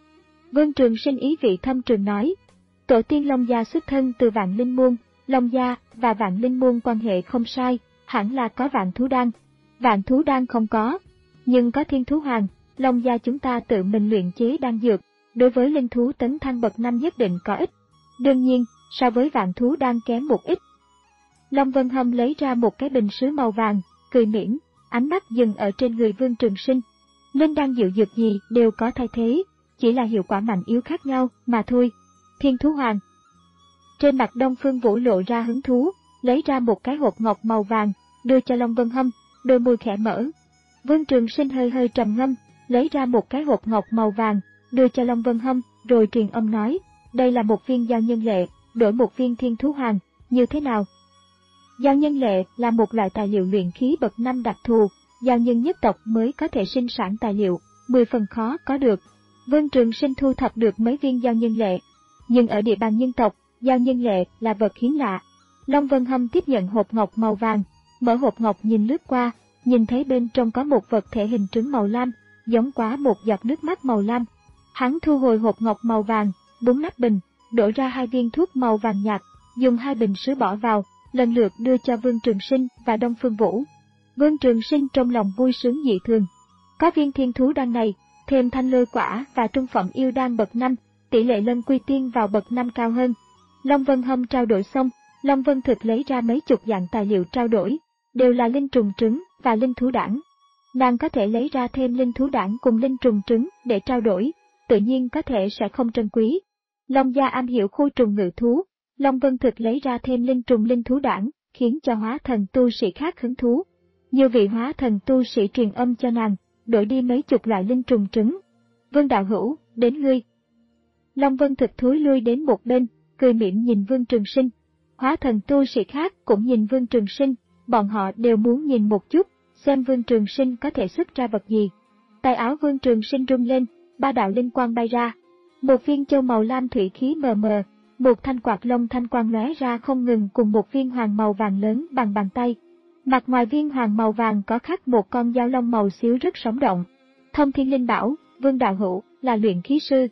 Vương Trường Sinh ý vị thâm trường nói, tổ tiên Long gia xuất thân từ Vạn Linh Môn, Long gia và Vạn Linh Môn quan hệ không sai, hẳn là có vạn thú đan. Vạn thú đan không có, nhưng có thiên thú hoàng, Long gia chúng ta tự mình luyện chế đan dược, đối với linh thú tấn thăng bậc năm nhất định có ích. Đương nhiên, so với vạn thú đan kém một ít. Long Vân Hâm lấy ra một cái bình sứ màu vàng, cười mỉm, ánh mắt dừng ở trên người Vương Trường Sinh. Linh đan diệu dược gì đều có thay thế, chỉ là hiệu quả mạnh yếu khác nhau mà thôi. Thiên thú hoàng. Trên mặt Đông Phương Vũ lộ ra hứng thú, lấy ra một cái hộp ngọc màu vàng, đưa cho Long Vân Hâm, đôi môi khẽ mở. Vương Trường Sinh hơi hơi trầm ngâm, lấy ra một cái hộp ngọc màu vàng, đưa cho Long Vân Hâm, rồi truyền âm nói, đây là một viên giao nhân lệ, đổi một viên thiên thú hoàng, như thế nào? Giao nhân lệ là một loại tài liệu luyện khí bậc năm đặc thù, giao nhân nhất tộc mới có thể sinh sản tài liệu, mười phần khó có được. Vương Trường Sinh thu thập được mấy viên giao nhân lệ, nhưng ở địa bàn nhân tộc, giao nhân lệ là vật hiếm lạ. Long Vân Hâm tiếp nhận hộp ngọc màu vàng, mở hộp ngọc nhìn lướt qua, nhìn thấy bên trong có một vật thể hình trứng màu lam, giống quá một giọt nước mắt màu lam. Hắn thu hồi hộp ngọc màu vàng, búng nắp bình, đổ ra hai viên thuốc màu vàng nhạt, dùng hai bình sứ bỏ vào, lần lượt đưa cho Vương Trường Sinh và Đông Phương Vũ. Vương Trường Sinh trong lòng vui sướng dị thường. Có viên thiên thú đan này, thêm thanh lôi quả và trung phẩm yêu đan bậc năm, tỷ lệ Lân Quy tiên vào bậc năm cao hơn. Long Vân Hâm trao đổi xong, Long Vân Thực lấy ra mấy chục dạng tài liệu trao đổi, đều là linh trùng trứng và linh thú đản. Nàng có thể lấy ra thêm linh thú đản cùng linh trùng trứng để trao đổi, tự nhiên có thể sẽ không trân quý. Long gia am hiểu khu trùng ngự thú, Long Vân Thực lấy ra thêm linh trùng linh thú đản, khiến cho hóa thần tu sĩ khác hứng thú. Nhiều vị hóa thần tu sĩ truyền âm cho nàng, đổi đi mấy chục loại linh trùng trứng. Vương đạo hữu, đến ngươi. Long Vân Thực thối lui đến một bên, cười mỉm nhìn Vương Trường Sinh. Hóa thần tu sĩ khác cũng nhìn Vương Trường Sinh, bọn họ đều muốn nhìn một chút, xem Vương Trường Sinh có thể xuất ra vật gì. Tay áo Vương Trường Sinh rung lên, ba đạo linh quang bay ra. Một viên châu màu lam thủy khí mờ mờ, một thanh quạt lông thanh quang lóe ra không ngừng cùng một viên hoàng màu vàng lớn bằng bàn tay. Mặt ngoài viên hoàng màu vàng có khắc một con dao long màu xíu rất sống động. Thông Thiên Linh bảo, Vương đạo hữu là luyện khí sư.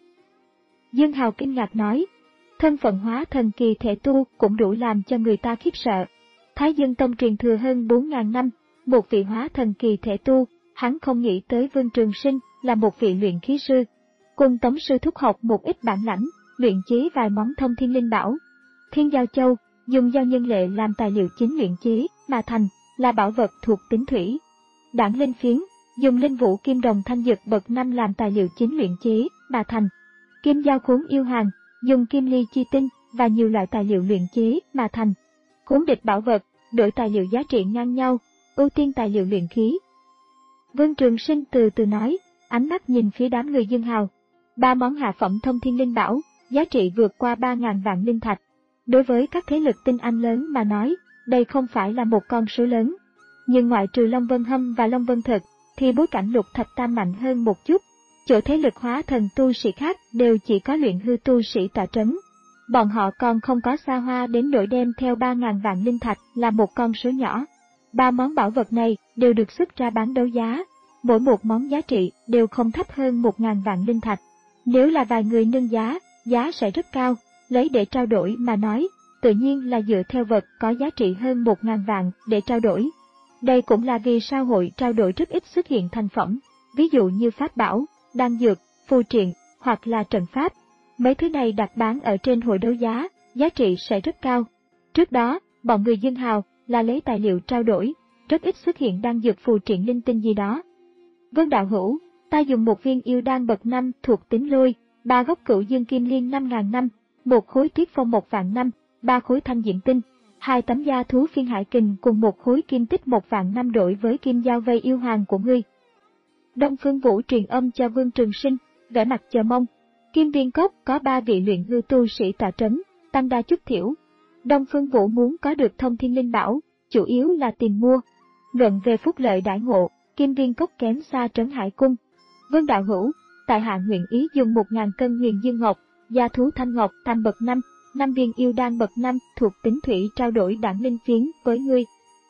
Dương Hào kinh ngạc nói, thân phận hóa thần kỳ thể tu cũng đủ làm cho người ta khiếp sợ. Thái Dương Tông truyền thừa hơn bốn nghìn năm, một vị hóa thần kỳ thể tu, hắn không nghĩ tới Vương Trường Sinh là một vị luyện khí sư. Cùng Tống sư thúc học một ít bản lãnh, luyện chế vài món thông thiên linh bảo. Thiên Giao Châu, dùng giao nhân lệ làm tài liệu chính luyện chế mà thành, là bảo vật thuộc tính thủy. Đản linh phiến, dùng linh vũ kim đồng thanh dược bậc năm làm tài liệu chính luyện chế mà thành. Kim Giao Khốn yêu hàng, dùng kim ly chi tinh và nhiều loại tài liệu luyện chế mà thành. Khốn địch bảo vật, đổi tài liệu giá trị ngang nhau, ưu tiên tài liệu luyện khí. Vương Trường Sinh từ từ nói, ánh mắt nhìn phía đám người Dương Hào. Ba món hạ phẩm thông thiên linh bảo, giá trị vượt qua ba ngàn vạn linh thạch. Đối với các thế lực tinh anh lớn mà nói, đây không phải là một con số lớn. Nhưng ngoại trừ Long Vân Hâm và Long Vân Thực, thì bối cảnh Lục Thập Tam mạnh hơn một chút. Chỗ thế lực hóa thần tu sĩ khác đều chỉ có luyện hư tu sĩ tọa trấn. Bọn họ còn không có xa hoa đến nỗi đem theo ba ngàn vạn linh thạch là một con số nhỏ. Ba món bảo vật này đều được xuất ra bán đấu giá, mỗi một món giá trị đều không thấp hơn một ngàn vạn linh thạch. Nếu là vài người nâng giá, giá sẽ rất cao, lấy để trao đổi mà nói, tự nhiên là dựa theo vật có giá trị hơn một ngàn vạn để trao đổi. Đây cũng là vì sao hội trao đổi rất ít xuất hiện thành phẩm, ví dụ như pháp bảo, đan dược, phù triện, hoặc là trận pháp. Mấy thứ này đặt bán ở trên hội đấu giá, giá trị sẽ rất cao. Trước đó, bọn người Dương Hào là lấy tài liệu trao đổi, rất ít xuất hiện đan dược phù triện linh tinh gì đó. Vân đạo hữu, ta dùng một viên yêu đan bậc năm thuộc tính lôi, ba gốc cửu dương kim liên năm ngàn năm, một khối tuyết phong một vạn năm, ba khối thanh diễm tinh, hai tấm da thú phiên hải kình cùng một khối kim tích một vạn năm đổi với kim giao vây yêu hoàng của ngươi. Đông Phương Vũ truyền âm cho Vương Trường Sinh, vẻ mặt chờ mong. Kim Viên Cốc có ba vị luyện hư tu sĩ tọa trấn, tăng đa chút thiểu. Đông Phương Vũ muốn có được thông thiên linh bảo, chủ yếu là tìm mua. Luận về phúc lợi đãi ngộ, Kim Viên Cốc kém xa Trấn Hải Cung. Vương đạo hữu, tại hạ nguyện ý dùng một ngàn cân huyền dương ngọc, gia thú thanh ngọc tam bậc năm, năm viên yêu đan bậc năm thuộc tính thủy trao đổi đản linh phiến với ngươi.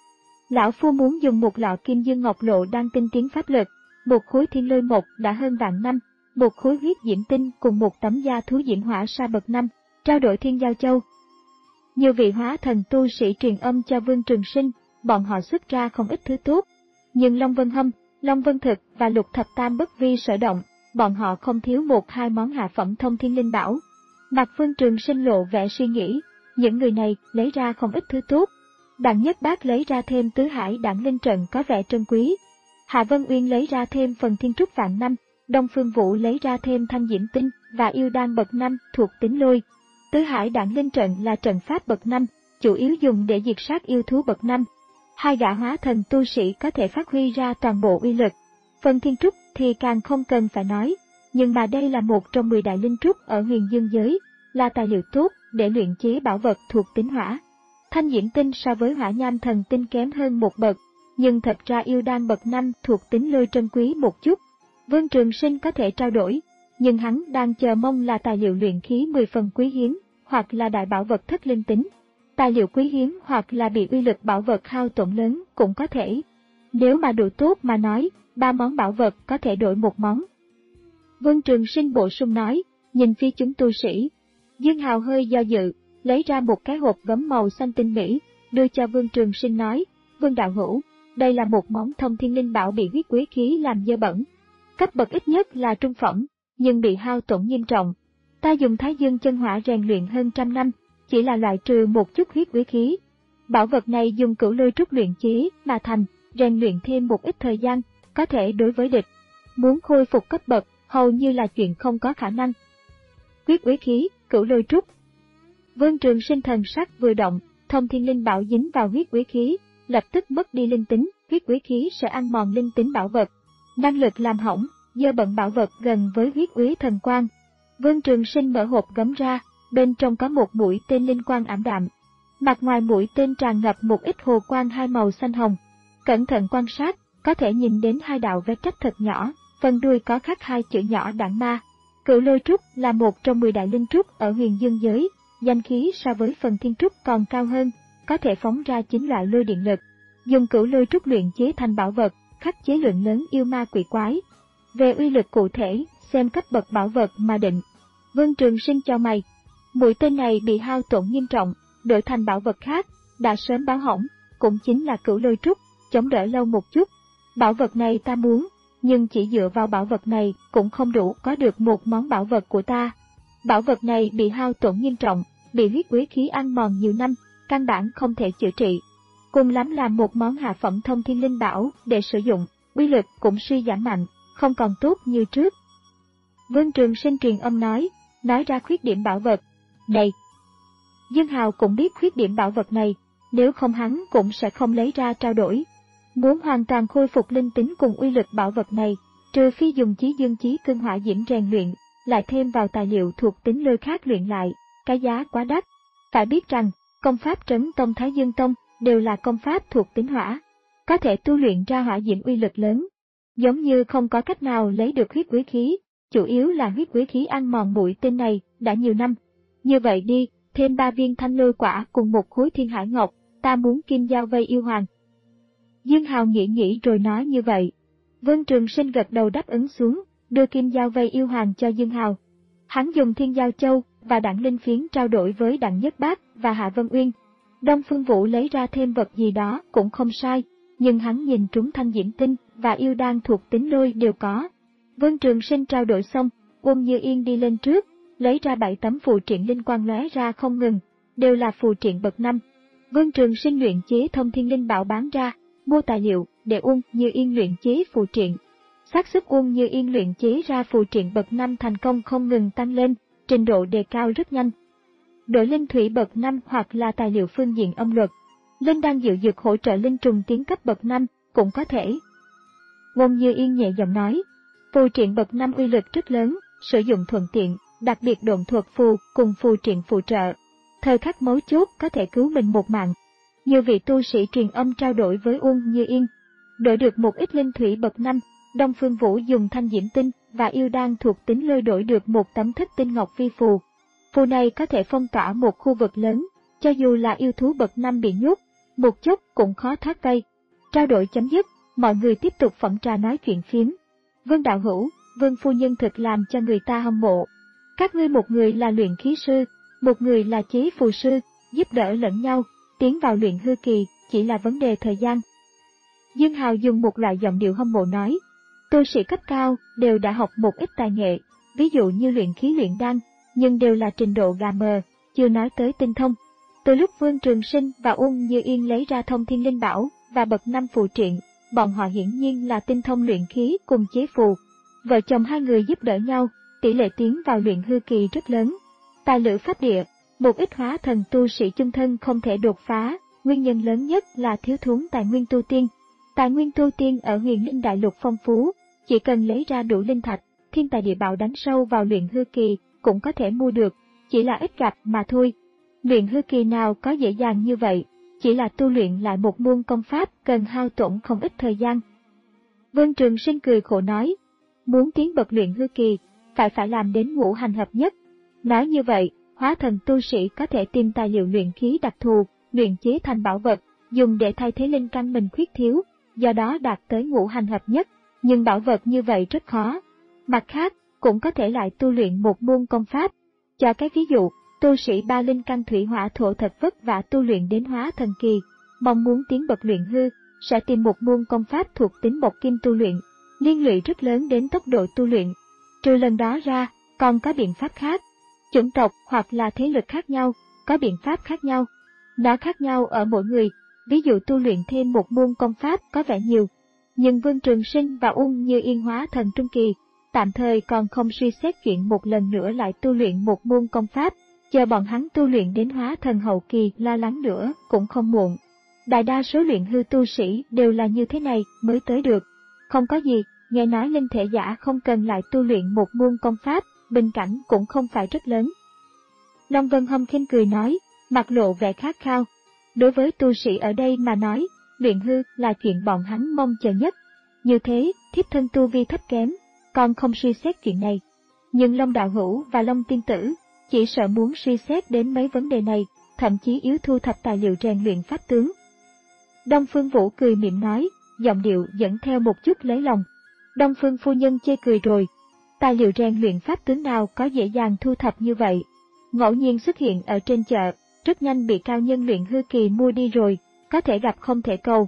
Lão phu muốn dùng một lọ kim dương ngọc lộ đan tinh tiến pháp lực, một khối thiên lôi một đã hơn vạn năm, một khối huyết diễm tinh cùng một tấm da thú diễm hỏa sa bậc năm, trao đổi thiên giao châu. Nhiều vị hóa thần tu sĩ truyền âm cho Vương Trường Sinh, bọn họ xuất ra không ít thứ tốt. Nhưng Long Vân Hâm, Long Vân Thực và Lục Thập Tam bất vi sở động, bọn họ không thiếu một hai món hạ phẩm thông thiên linh bảo. Mặt Vương Trường Sinh lộ vẻ suy nghĩ, những người này lấy ra không ít thứ tốt. Đặng Nhất Bác lấy ra thêm tứ hải đản linh trận có vẻ trân quý. Hạ Vân Uyên lấy ra thêm phần thiên trúc vạn năm, Đông Phương Vũ lấy ra thêm thanh diễm tinh và yêu đan bậc năm thuộc tính lôi. Tứ hải đản linh trận là trận pháp bậc năm, chủ yếu dùng để diệt sát yêu thú bậc năm. Hai gã hóa thần tu sĩ có thể phát huy ra toàn bộ uy lực. Phần thiên trúc thì càng không cần phải nói, nhưng mà đây là một trong mười đại linh trúc ở huyền dương giới, là tài liệu tốt để luyện chế bảo vật thuộc tính hỏa. Thanh diễm tinh so với hỏa nham thần tinh kém hơn một bậc, nhưng thật ra yêu đan bậc năm thuộc tính lôi trân quý một chút. Vương Trường Sinh có thể trao đổi, nhưng hắn đang chờ mong là tài liệu luyện khí mười phần quý hiếm, hoặc là đại bảo vật thất linh tính. Tài liệu quý hiếm hoặc là bị uy lực bảo vật hao tổn lớn cũng có thể. Nếu mà đủ tốt mà nói, ba món bảo vật có thể đổi một món. Vương Trường Sinh bổ sung nói, nhìn phía chúng tu sĩ. Dương Hào hơi do dự, lấy ra một cái hộp gấm màu xanh tinh mỹ, đưa cho Vương Trường Sinh nói, Vương đạo hữu, đây là một món thông thiên linh bảo bị huyết quế khí làm dơ bẩn. Cấp bậc ít nhất là trung phẩm, nhưng bị hao tổn nghiêm trọng. Ta dùng Thái Dương chân hỏa rèn luyện hơn trăm năm, chỉ là loại trừ một chút huyết quế khí. Bảo vật này dùng cửu lôi trúc luyện chế mà thành, rèn luyện thêm một ít thời gian, có thể đối với địch. Muốn khôi phục cấp bậc, hầu như là chuyện không có khả năng. Huyết quế khí, cửu lôi trúc. Vương Trường Sinh thần sắc vừa động, thông thiên linh bảo dính vào huyết quế khí, lập tức mất đi linh tính, huyết quế khí sẽ ăn mòn linh tính bảo vật. Năng lực làm hỏng, dơ bẩn bảo vật gần với huyết quế thần quang. Vương Trường Sinh mở hộp gấm ra, bên trong có một mũi tên linh quang ảm đạm. Mặt ngoài mũi tên tràn ngập một ít hồ quang hai màu xanh hồng. Cẩn thận quan sát, có thể nhìn đến hai đạo vết rách thật nhỏ, phần đuôi có khắc hai chữ nhỏ đản ma. Cửu lôi trúc là một trong mười đại linh trúc ở huyền dương giới, danh khí so với phần thiên trúc còn cao hơn, có thể phóng ra chín loại lôi điện lực. Dùng cửu lôi trúc luyện chế thành bảo vật, khắc chế lượng lớn yêu ma quỷ quái. Về uy lực cụ thể, xem cấp bậc bảo vật mà định. Vương Trường Sinh cho mày, mũi tên này bị hao tổn nghiêm trọng, đổi thành bảo vật khác, đã sớm báo hỏng, cũng chính là cửu lôi trúc, chống đỡ lâu một chút. Bảo vật này ta muốn, nhưng chỉ dựa vào bảo vật này cũng không đủ có được một món bảo vật của ta. Bảo vật này bị hao tổn nghiêm trọng, bị huyết quế khí ăn mòn nhiều năm, căn bản không thể chữa trị. Cùng lắm là một món hạ phẩm thông thiên linh bảo để sử dụng, uy lực cũng suy giảm mạnh, không còn tốt như trước. Vương Trường Sinh truyền âm nói, nói ra khuyết điểm bảo vật. Này! Dương Hào cũng biết khuyết điểm bảo vật này, nếu không hắn cũng sẽ không lấy ra trao đổi. Muốn hoàn toàn khôi phục linh tính cùng uy lực bảo vật này, trừ phi dùng chí dương chí cương hỏa diễm rèn luyện, lại thêm vào tài liệu thuộc tính lôi khác luyện lại, cái giá quá đắt. Phải biết rằng, công pháp Trấn Tông Thái Dương Tông đều là công pháp thuộc tính hỏa, có thể tu luyện ra hỏa diễm uy lực lớn. Giống như không có cách nào lấy được huyết quý khí, chủ yếu là huyết quý khí ăn mòn mũi tên này đã nhiều năm. Như vậy đi, thêm ba viên thanh lôi quả cùng một khối thiên hải ngọc, ta muốn kim giao vây yêu hoàng. Dương Hào nghĩ nghĩ rồi nói như vậy. Vân Trường Sinh gật đầu đáp ứng xuống, đưa kim giao vây yêu hoàng cho Dương Hào. Hắn dùng thiên giao châu và đặng linh phiến trao đổi với đặng Nhất Bác và Hạ Vân Uyên. Đông Phương Vũ lấy ra thêm vật gì đó cũng không sai, nhưng hắn nhìn trúng thanh diễm tinh và yêu đan thuộc tính lôi đều có. Vân Trường Sinh trao đổi xong, Uông Như Yên đi lên trước, lấy ra bảy tấm phù triện linh quang lóe ra không ngừng, đều là phù triện bậc năm. Vân Trường Sinh luyện chế thông thiên linh bảo bán ra, mua tài liệu để Uông Như Yên luyện chế phù triện. Xác suất Uông Như Yên luyện chế ra phù triện bậc năm thành công không ngừng tăng lên, trình độ đề cao rất nhanh. Đổi linh thủy bậc năm hoặc là tài liệu phương diện âm luật, linh đan diệu dược hỗ trợ linh trùng tiến cấp bậc năm cũng có thể. Uông Như Yên nhẹ giọng nói, phù triện bậc năm uy lực rất lớn, sử dụng thuận tiện, đặc biệt độn thuật phù cùng phù triện phụ trợ, thời khắc mấu chốt có thể cứu mình một mạng. Nhiều vị tu sĩ truyền âm trao đổi với Uông Như Yên, đổi được một ít linh thủy bậc năm. Đông Phương Vũ dùng thanh diễm tinh và yêu đan thuộc tính lôi đổi được một tấm thất tinh ngọc vi phù. Phù này có thể phong tỏa một khu vực lớn, cho dù là yêu thú bậc năm bị nhốt, một chút cũng khó thoát vây. Trao đổi chấm dứt, mọi người tiếp tục phẩm trà nói chuyện phiếm. Vương đạo hữu, Vương phu nhân thực làm cho người ta hâm mộ. Các ngươi một người là luyện khí sư, một người là chế phù sư, giúp đỡ lẫn nhau, tiến vào luyện hư kỳ chỉ là vấn đề thời gian. Dương Hào dùng một loại giọng điệu hâm mộ nói, tu sĩ cấp cao đều đã học một ít tài nghệ, ví dụ như luyện khí luyện đan, nhưng đều là trình độ gà mờ, chưa nói tới tinh thông. Từ lúc Vương Trường Sinh và Uông Như Yên lấy ra thông thiên linh bảo và bậc năm phù triện, bọn họ hiển nhiên là tinh thông luyện khí cùng chế phù. Vợ chồng hai người giúp đỡ nhau, tỷ lệ tiến vào luyện hư kỳ rất lớn. Tài lữ pháp địa, một ít hóa thần tu sĩ chung thân không thể đột phá, nguyên nhân lớn nhất là thiếu thốn tài nguyên tu tiên. Tài nguyên tu tiên ở Huyền Linh Đại Lục phong phú, chỉ cần lấy ra đủ linh thạch, thiên tài địa bảo đánh sâu vào luyện hư kỳ cũng có thể mua được, chỉ là ít gặp mà thôi. Luyện hư kỳ nào có dễ dàng như vậy, chỉ là tu luyện lại một môn công pháp cần hao tổn không ít thời gian. Vương Trường Sinh cười khổ nói, muốn tiến bậc luyện hư kỳ, phải phải làm đến ngũ hành hợp nhất. Nói như vậy, hóa thần tu sĩ có thể tìm tài liệu luyện khí đặc thù, luyện chế thành bảo vật, dùng để thay thế linh căn mình khuyết thiếu, do đó đạt tới ngũ hành hợp nhất, nhưng bảo vật như vậy rất khó. Mặt khác, cũng có thể lại tu luyện một môn công pháp. Cho cái ví dụ, tu sĩ ba linh căn thủy hỏa thổ thật vất vả tu luyện đến hóa thần kỳ, mong muốn tiến bậc luyện hư, sẽ tìm một môn công pháp thuộc tính một kim tu luyện, liên lụy rất lớn đến tốc độ tu luyện. Trừ lần đó ra, còn có biện pháp khác. Chủng tộc hoặc là thế lực khác nhau, có biện pháp khác nhau. Nó khác nhau ở mỗi người, ví dụ tu luyện thêm một môn công pháp có vẻ nhiều. Nhưng Vương Trường Sinh và Uông Như Yên hóa thần trung kỳ, tạm thời còn không suy xét chuyện một lần nữa lại tu luyện một môn công pháp, chờ bọn hắn tu luyện đến hóa thần hậu kỳ lo lắng nữa cũng không muộn. Đại đa số luyện hư tu sĩ đều là như thế này mới tới được. Không có gì, nghe nói linh thể giả không cần lại tu luyện một môn công pháp, bình cảnh cũng không phải rất lớn. Long Vân Hâm khinh cười nói, mặt lộ vẻ khát khao. Đối với tu sĩ ở đây mà nói, luyện hư là chuyện bọn hắn mong chờ nhất. Như thế, thiếp thân tu vi thấp kém, còn không suy xét chuyện này. Nhưng Long Đạo Hữu và Long Tiên Tử chỉ sợ muốn suy xét đến mấy vấn đề này, thậm chí yếu thu thập tài liệu rèn luyện pháp tướng. Đông Phương Vũ cười mỉm nói, giọng điệu dẫn theo một chút lấy lòng. Đông Phương phu nhân chê cười rồi. Tài liệu rèn luyện pháp tướng nào có dễ dàng thu thập như vậy. Ngẫu nhiên xuất hiện ở trên chợ, rất nhanh bị cao nhân luyện hư kỳ mua đi rồi, có thể gặp không thể cầu.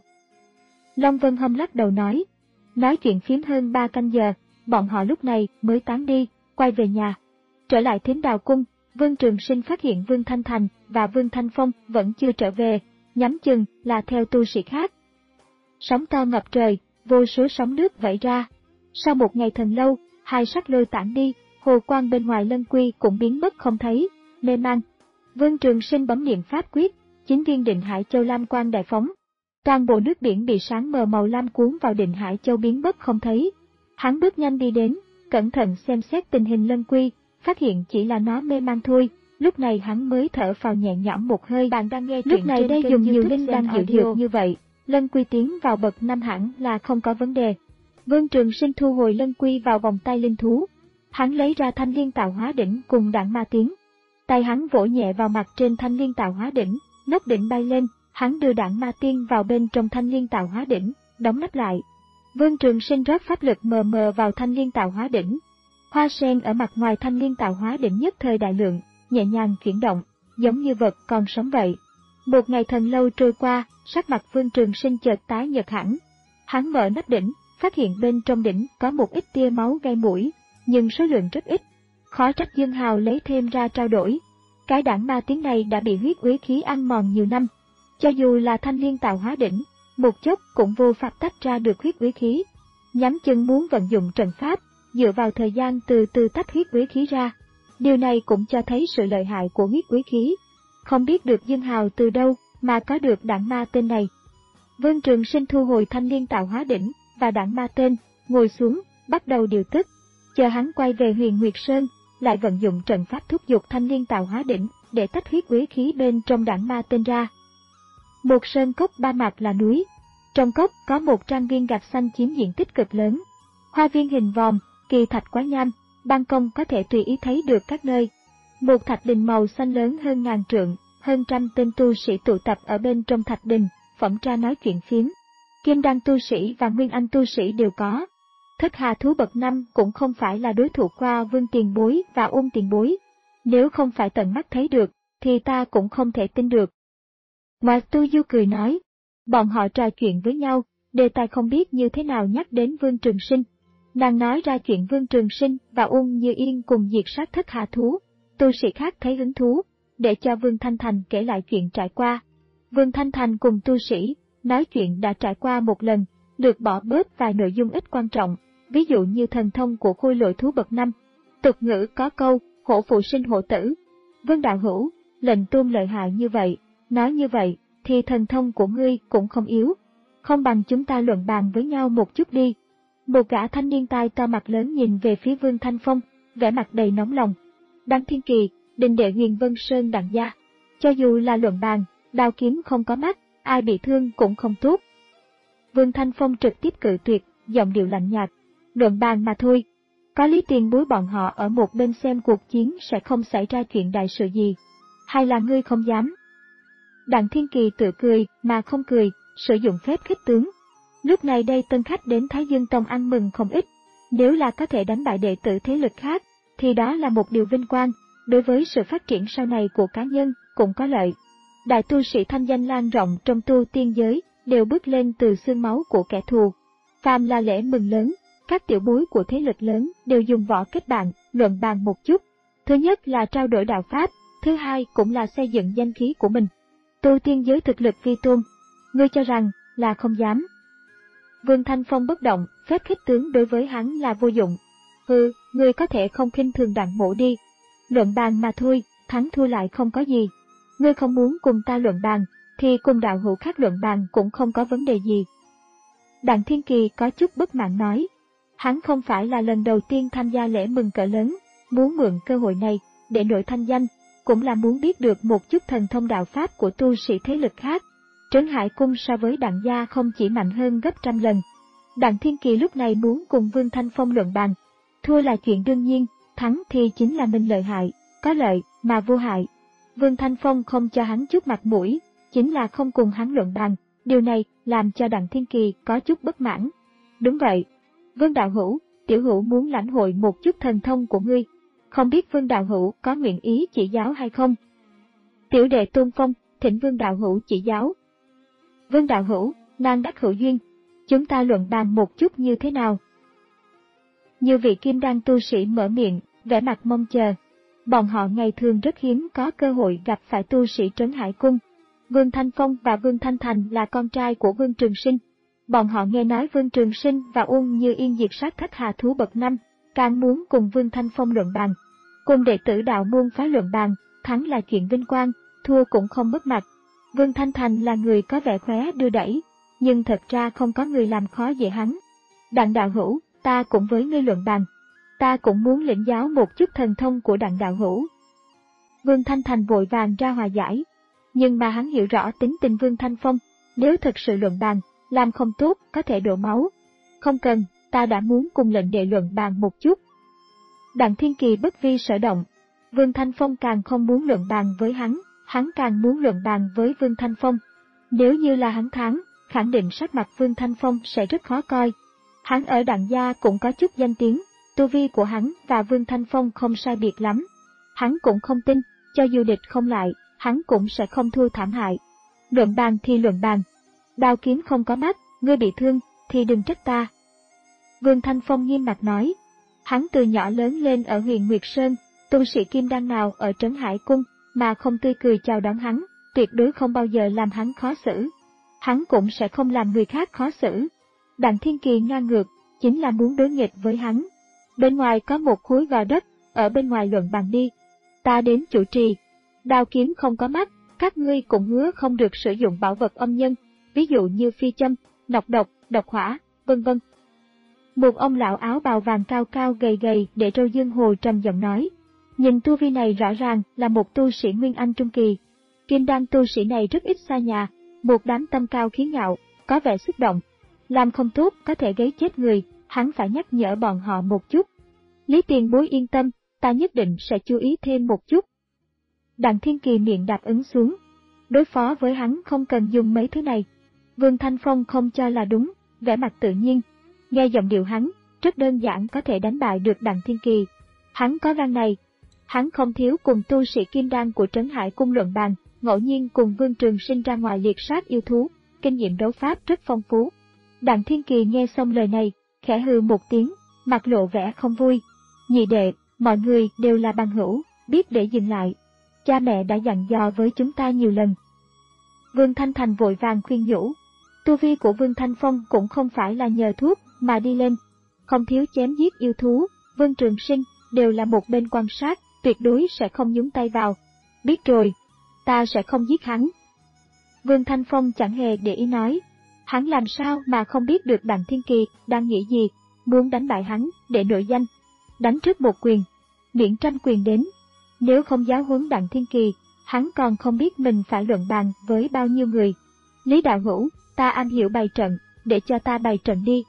Long Vân Hâm lắc đầu nói. Nói chuyện phím hơn ba canh giờ, bọn họ lúc này mới tán đi, quay về nhà. Trở lại Thính Đào Cung, Vương Trường Sinh phát hiện Vương Thanh Thành và Vương Thanh Phong vẫn chưa trở về, nhắm chừng là theo tu sĩ khác. Sóng to ngập trời, vô số sóng nước vẩy ra. Sau một ngày thần lâu, hai sắc lôi tản đi, hồ quang bên ngoài Lân Quy cũng biến mất không thấy, mê man. Vương Trường Sinh bấm niệm pháp quyết, chín viên Định Hải Châu lam quang đại phóng. Toàn bộ nước biển bị sáng mờ màu lam cuốn vào Định Hải Châu biến mất không thấy. Hắn bước nhanh đi đến, cẩn thận xem xét tình hình Lân Quy, phát hiện chỉ là nó mê man thôi. Lúc này hắn mới thở phào nhẹ nhõm một hơi. Bạn đang nghe lúc này đây dùng nhiều linh đan diệu dược như vậy, Lân Quy tiến vào bậc năm hẳn là không có vấn đề. Vương Trường Sinh thu hồi Lân Quy vào vòng tay linh thú. Hắn lấy ra thanh liên tạo hóa đỉnh cùng đạn ma tiến. Tay hắn vỗ nhẹ vào mặt trên thanh liên tạo hóa đỉnh, nắp đỉnh bay lên, hắn đưa đạn ma tiên vào bên trong thanh liên tạo hóa đỉnh, đóng nắp lại. Vương Trường Sinh rót pháp lực mờ mờ vào thanh liên tạo hóa đỉnh. Hoa sen ở mặt ngoài thanh liên tạo hóa đỉnh nhất thời đại lượng, nhẹ nhàng chuyển động, giống như vật còn sống vậy. Một ngày thần lâu trôi qua, sắc mặt Vương Trường Sinh chợt tái nhợt hẳn. Hắn mở nắp đỉnh, phát hiện bên trong đỉnh có một ít tia máu gây mũi, nhưng số lượng rất ít. Khó trách Dương Hào lấy thêm ra trao đổi. Cái đảng ma tiếng này đã bị huyết uế khí ăn mòn nhiều năm. Cho dù là thanh liên tạo hóa đỉnh, một chốc cũng vô pháp tách ra được huyết uế khí. Nhắm chân muốn vận dụng trận pháp, dựa vào thời gian từ từ tách huyết uế khí ra. Điều này cũng cho thấy sự lợi hại của huyết uế khí. Không biết được Dương Hào từ đâu mà có được đảng ma tên này. Vương Trường Sinh thu hồi thanh liên tạo hóa đỉnh và đảng ma tên, ngồi xuống, bắt đầu điều tức. Chờ hắn quay về Huyền Nguyệt Sơn, lại vận dụng trận pháp thúc giục thanh liên tạo hóa đỉnh để tách huyết uế khí bên trong đảng ma tên ra. Một sơn cốc ba mặt là núi. Trong cốc có một trang viên gạch xanh chiếm diện tích cực lớn. Hoa viên hình vòm, kỳ thạch quá nham, ban công có thể tùy ý thấy được các nơi. Một thạch đình màu xanh lớn hơn ngàn trượng, hơn trăm tên tu sĩ tụ tập ở bên trong thạch đình, phẩm tra nói chuyện phiếm. Kim đan tu sĩ và nguyên anh tu sĩ đều có. Thất hà thú bậc năm cũng không phải là đối thủ qua Vương tiền bối và Ung tiền bối. Nếu không phải tận mắt thấy được, thì ta cũng không thể tin được. Ngoại Tu Du cười nói. Bọn họ trò chuyện với nhau, đề tài không biết như thế nào nhắc đến Vương Trường Sinh. Nàng nói ra chuyện Vương Trường Sinh và Ung Như Yên cùng diệt sát thất hà thú. Tu sĩ khác thấy hứng thú, để cho Vương Thanh Thành kể lại chuyện trải qua. Vương Thanh Thành cùng tu sĩ, nói chuyện đã trải qua một lần, được bỏ bớt vài nội dung ít quan trọng, ví dụ như thần thông của khôi lỗi thú bậc năm. Tục ngữ có câu, hổ phụ sinh hổ tử. Vương đạo hữu, lệnh tôn lợi hại như vậy, nói như vậy, thì thần thông của ngươi cũng không yếu. Không bằng chúng ta luận bàn với nhau một chút đi. Một gã thanh niên tai to mặt lớn nhìn về phía Vương Thanh Phong, vẻ mặt đầy nóng lòng. Đăng Thiên Kỳ, Đình đệ Huyền Vân Sơn đặng gia. Cho dù là luận bàn, đao kiếm không có mắt, ai bị thương cũng không tốt. Vương Thanh Phong trực tiếp cự tuyệt, giọng điệu lạnh nhạt. Luận bàn mà thôi. Có Lý Tiền bối bọn họ ở một bên xem cuộc chiến sẽ không xảy ra chuyện đại sự gì. Hay là ngươi không dám? Đặng Thiên Kỳ tự cười mà không cười, sử dụng phép khích tướng. Lúc này đây tân khách đến Thái Dương Tông ăn mừng không ít. Nếu là có thể đánh bại đệ tử thế lực khác, thì đó là một điều vinh quang, đối với sự phát triển sau này của cá nhân cũng có lợi. Đại tu sĩ thanh danh lan rộng trong tu tiên giới đều bước lên từ xương máu của kẻ thù. Phàm là lễ mừng lớn, các tiểu bối của thế lực lớn đều dùng võ kết bạn, luận bàn một chút. Thứ nhất là trao đổi đạo pháp, thứ hai cũng là xây dựng danh khí của mình. Tu tiên giới thực lực vi tôn, ngươi cho rằng là không dám. Vương Thanh Phong bất động, phép khích tướng đối với hắn là vô dụng. Hừ, ngươi có thể không khinh thường Đặng mộ đi. Luận bàn mà thôi, thắng thua lại không có gì. Ngươi không muốn cùng ta luận bàn, thì cùng đạo hữu khác luận bàn cũng không có vấn đề gì. Đặng Thiên Kỳ có chút bất mãn nói. Hắn không phải là lần đầu tiên tham gia lễ mừng cỡ lớn, muốn mượn cơ hội này để nổi thanh danh, cũng là muốn biết được một chút thần thông đạo pháp của tu sĩ thế lực khác. Trấn Hải Cung so với Đặng gia không chỉ mạnh hơn gấp trăm lần. Đặng Thiên Kỳ lúc này muốn cùng Vương Thanh Phong luận bàn. Thua là chuyện đương nhiên, thắng thì chính là mình lợi hại, có lợi mà vô hại. Vương Thanh Phong không cho hắn chút mặt mũi, chính là không cùng hắn luận bàn. Điều này làm cho Đặng Thiên Kỳ có chút bất mãn. Đúng vậy. Vương đạo hữu, tiểu hữu muốn lãnh hội một chút thần thông của ngươi. Không biết Vương đạo hữu có nguyện ý chỉ giáo hay không? Tiểu đệ Tôn Phong, thỉnh Vương đạo hữu chỉ giáo. Vương đạo hữu, nan đắc hữu duyên. Chúng ta luận bàn một chút như thế nào? Nhiều vị kim đan tu sĩ mở miệng, vẻ mặt mong chờ. Bọn họ ngày thường rất hiếm có cơ hội gặp phải tu sĩ Trấn Hải Cung. Vương Thanh Phong và Vương Thanh Thành là con trai của Vương Trường Sinh. Bọn họ nghe nói Vương Trường Sinh và Ung Như Yên diệt sát thất hà thú bậc năm, càng muốn cùng Vương Thanh Phong luận bàn. Cùng đệ tử đạo môn phái luận bàn, thắng là chuyện vinh quang, thua cũng không mất mặt. Vương Thanh Thành là người có vẻ khóe đưa đẩy, nhưng thật ra không có người làm khó dễ hắn. Đặng đạo hữu, ta cũng với ngươi luận bàn. Ta cũng muốn lĩnh giáo một chút thần thông của Đặng đạo hữu. Vương Thanh Thành vội vàng ra hòa giải, nhưng mà hắn hiểu rõ tính tình Vương Thanh Phong, nếu thực sự luận bàn, làm không tốt có thể đổ máu. Không cần, ta đã muốn cùng lệnh đệ luận bàn một chút. Đặng Thiên Kỳ bất vi sở động, Vương Thanh Phong càng không muốn luận bàn với hắn, hắn càng muốn luận bàn với Vương Thanh Phong. Nếu như là hắn thắng, khẳng định sắc mặt Vương Thanh Phong sẽ rất khó coi. Hắn ở Đặng gia cũng có chút danh tiếng, tu vi của hắn và Vương Thanh Phong không sai biệt lắm. Hắn cũng không tin, cho dù địch không lại, hắn cũng sẽ không thua thảm hại. Luận bàn thì luận bàn. Đao kiếm không có mắt, ngươi bị thương, thì đừng trách ta. Vương Thanh Phong nghiêm mặt nói. Hắn từ nhỏ lớn lên ở huyện Nguyệt Sơn, tu sĩ kim đan nào ở Trấn Hải Cung, mà không tươi cười chào đón hắn, tuyệt đối không bao giờ làm hắn khó xử. Hắn cũng sẽ không làm người khác khó xử. Đặng Thiên Kỳ ngang ngược, chính là muốn đối nghịch với hắn. Bên ngoài có một khối gò đất, ở bên ngoài luận bàn đi. Ta đến chủ trì. Đao kiếm không có mắt, các ngươi cũng hứa không được sử dụng bảo vật âm nhân, ví dụ như phi châm, nọc độc, độc hỏa, vân vân. Một ông lão áo bào vàng cao cao gầy gầy để râu dương hồ trầm giọng nói. Nhìn tu vi này rõ ràng là một tu sĩ Nguyên Anh Trung Kỳ. Kim đan tu sĩ này rất ít xa nhà, một đám tâm cao khí ngạo, có vẻ xúc động. Làm không tốt có thể gây chết người, hắn phải nhắc nhở bọn họ một chút. Lý tiền bối yên tâm, ta nhất định sẽ chú ý thêm một chút. Đặng Thiên Kỳ miệng đáp ứng xuống. Đối phó với hắn không cần dùng mấy thứ này. Vương Thanh Phong không cho là đúng, vẻ mặt tự nhiên. Nghe giọng điệu hắn, rất đơn giản có thể đánh bại được Đặng Thiên Kỳ. Hắn có gan này. Hắn không thiếu cùng tu sĩ kim đan của Trấn Hải Cung luận bàn, ngẫu nhiên cùng Vương Trường Sinh ra ngoài liệt sát yêu thú, kinh nghiệm đấu pháp rất phong phú. Đặng Thiên Kỳ nghe xong lời này, khẽ hừ một tiếng, mặt lộ vẻ không vui. Nhị đệ, mọi người đều là bằng hữu, biết để dừng lại. Cha mẹ đã dặn dò với chúng ta nhiều lần. Vương Thanh Thành vội vàng khuyên nhủ. Tu vi của Vương Thanh Phong cũng không phải là nhờ thuốc mà đi lên. Không thiếu chém giết yêu thú, Vương Trường Sinh đều là một bên quan sát, tuyệt đối sẽ không nhúng tay vào. Biết rồi, ta sẽ không giết hắn. Vương Thanh Phong chẳng hề để ý nói. Hắn làm sao mà không biết được Đặng Thiên Kỳ đang nghĩ gì, muốn đánh bại hắn để nổi danh. Đánh trước một quyền, miễn tranh quyền đến. Nếu không giáo huấn Đặng Thiên Kỳ, hắn còn không biết mình phải luận bàn với bao nhiêu người. Lý đạo hữu, ta am hiểu bày trận, để cho ta bày trận đi.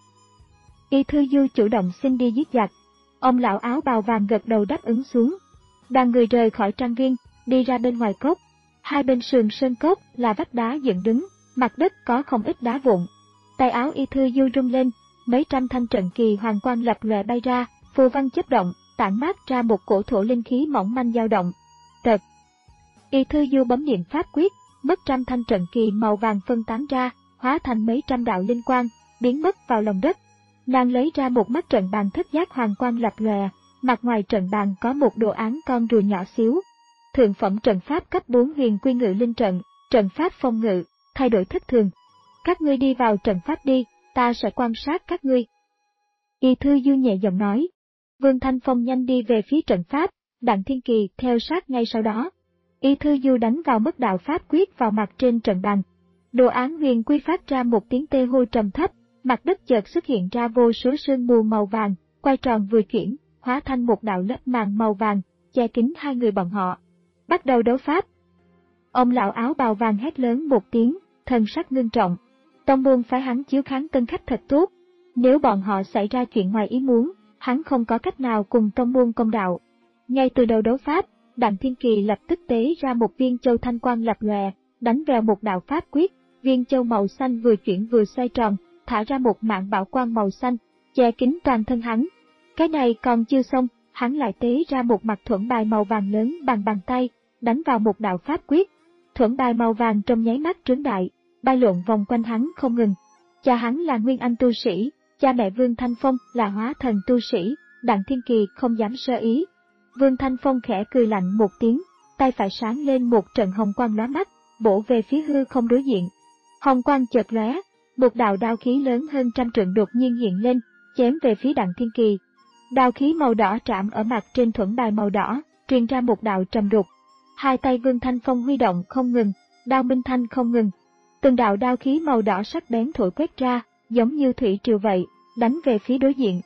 Y Thư Du chủ động xin đi giết giặc. Ông lão áo bào vàng gật đầu đáp ứng xuống. Đoàn người rời khỏi trang viên, đi ra bên ngoài cốc. Hai bên sườn sơn cốc là vách đá dựng đứng, mặt đất có không ít đá vụn. Tay áo Y Thư Du rung lên, mấy trăm thanh trận kỳ hoàng quang lập lòe bay ra, phù văn chớp động, tản mát ra một cổ thổ linh khí mỏng manh dao động. Tật. Y Thư Du bấm niệm pháp quyết, mất trăm thanh trận kỳ màu vàng phân tán ra, hóa thành mấy trăm đạo linh quang, biến mất vào lòng đất. Nàng lấy ra một mắt trận bàn thất giác hoàng quang lập lòe, mặt ngoài trận bàn có một đồ án con rùa nhỏ xíu. Thượng phẩm trận pháp cấp bốn huyền quy ngự linh trận, trận pháp phong ngự, thay đổi thất thường. Các ngươi đi vào trận pháp đi, ta sẽ quan sát các ngươi. Y Thư Du nhẹ giọng nói. Vương Thanh Phong nhanh đi về phía trận pháp, Đặng Thiên Kỳ theo sát ngay sau đó. Y Thư Du đánh vào mất đạo pháp quyết vào mặt trên trận bàn. Đồ án huyền quy phát ra một tiếng tê hô trầm thấp, mặt đất chợt xuất hiện ra vô số sương mù màu vàng, quay tròn vừa chuyển, hóa thành một đạo lớp màng màu vàng, che kín hai người bọn họ. Bắt đầu đấu pháp. Ông lão áo bào vàng hét lớn một tiếng, thần sắc ngưng trọng. Tông môn phái hắn chiếu kháng tân khách thật tốt. Nếu bọn họ xảy ra chuyện ngoài ý muốn, hắn không có cách nào cùng tông môn công đạo. Ngay từ đầu đấu pháp, Đặng Thiên Kỳ lập tức tế ra một viên châu thanh quang lập lòe, đánh vào một đạo pháp quyết, viên châu màu xanh vừa chuyển vừa xoay tròn, thả ra một mạng bảo quang màu xanh, che kín toàn thân hắn. Cái này còn chưa xong, hắn lại tế ra một mặt thuẫn bài màu vàng lớn bằng bàn tay, đánh vào một đạo pháp quyết. Thuẫn bài màu vàng trong nháy mắt trướng đại, bay lộn vòng quanh hắn không ngừng. Cha hắn là Nguyên Anh tu sĩ, cha mẹ Vương Thanh Phong là hóa thần tu sĩ, Đặng Thiên Kỳ không dám sơ ý. Vương Thanh Phong khẽ cười lạnh một tiếng, tay phải sáng lên một trận hồng quang lóa mắt, bổ về phía hư không đối diện. Hồng quang chợt lóe, một đạo đao khí lớn hơn trăm trượng đột nhiên hiện lên, chém về phía Đặng Thiên Kỳ. Đao khí màu đỏ chạm ở mặt trên thuẫn bài màu đỏ, truyền ra một đạo trầm đục. Hai tay Vương Thanh Phong huy động không ngừng, đao minh thanh không ngừng. Từng đạo đao khí màu đỏ sắc bén thổi quét ra, giống như thủy triều vậy, đánh về phía đối diện.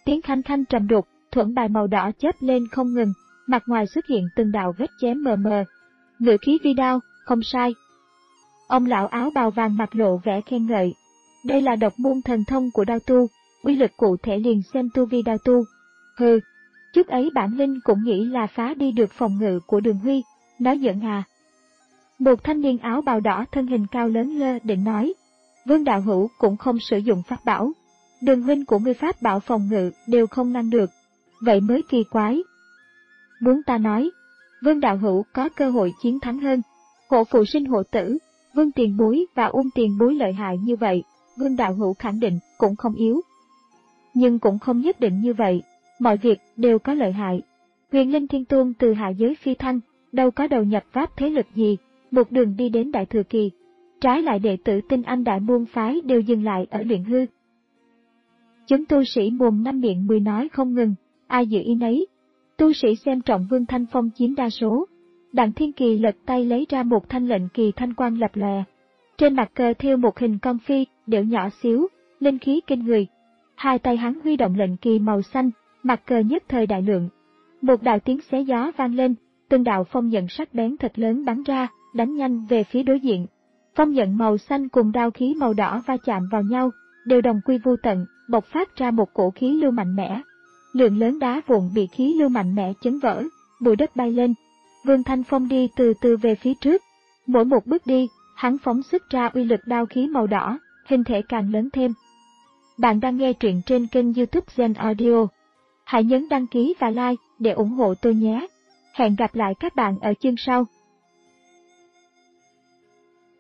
Tiếng khanh khanh trầm đục, thuẫn bài màu đỏ chớp lên không ngừng, mặt ngoài xuất hiện từng đạo vết chém mờ mờ. Ngự khí vi đao, không sai. Ông lão áo bào vàng mặt lộ vẻ khen ngợi. Đây là độc môn thần thông của đao tu, uy lực cụ thể liền xem tu vi đao tu. Hừ, trước ấy bản linh cũng nghĩ là phá đi được phòng ngự của Đường Huy, nói giỡn à. Một thanh niên áo bào đỏ thân hình cao lớn lơ định nói. Vương đạo hữu cũng không sử dụng pháp bảo. Đường huynh của ngươi pháp bảo phòng ngự đều không ngăn được. Vậy mới kỳ quái. Muốn ta nói, Vương đạo hữu có cơ hội chiến thắng hơn. Hộ phụ sinh hộ tử, Vương tiền bối và Ung tiền bối lợi hại như vậy, Vương đạo hữu khẳng định cũng không yếu. Nhưng cũng không nhất định như vậy, mọi việc đều có lợi hại. Huyền Linh Thiên Tôn từ hạ giới phi thăng, đâu có đầu nhập pháp thế lực gì, một đường đi đến Đại Thừa Kỳ. Trái lại đệ tử Tinh Anh Đại Môn Phái đều dừng lại ở luyện hư. Chúng tu sĩ mồm năm miệng mười nói không ngừng, ai dự ý nấy. Tu sĩ xem trọng Vương Thanh Phong chiếm đa số. Đặng Thiên Kỳ lật tay lấy ra một thanh lệnh kỳ thanh quang lập lòe. Trên mặt cờ thêu một hình con phi, điểu nhỏ xíu, linh khí kinh người. Hai tay hắn huy động lệnh kỳ màu xanh, mặt cờ nhất thời đại lượng. Một đạo tiếng xé gió vang lên, từng đạo phong nhận sắc bén thật lớn bắn ra, đánh nhanh về phía đối diện. Phong nhận màu xanh cùng đao khí màu đỏ va chạm vào nhau, đều đồng quy vô tận, bộc phát ra một cổ khí lưu mạnh mẽ. Lượng lớn đá vụn bị khí lưu mạnh mẽ chấn vỡ, bụi đất bay lên. Vương Thanh Phong đi từ từ về phía trước. Mỗi một bước đi, hắn phóng xuất ra uy lực đao khí màu đỏ, hình thể càng lớn thêm. Bạn đang nghe truyện trên kênh YouTube Zen Audio. Hãy nhấn đăng ký và like để ủng hộ tôi nhé. Hẹn gặp lại các bạn ở chương sau.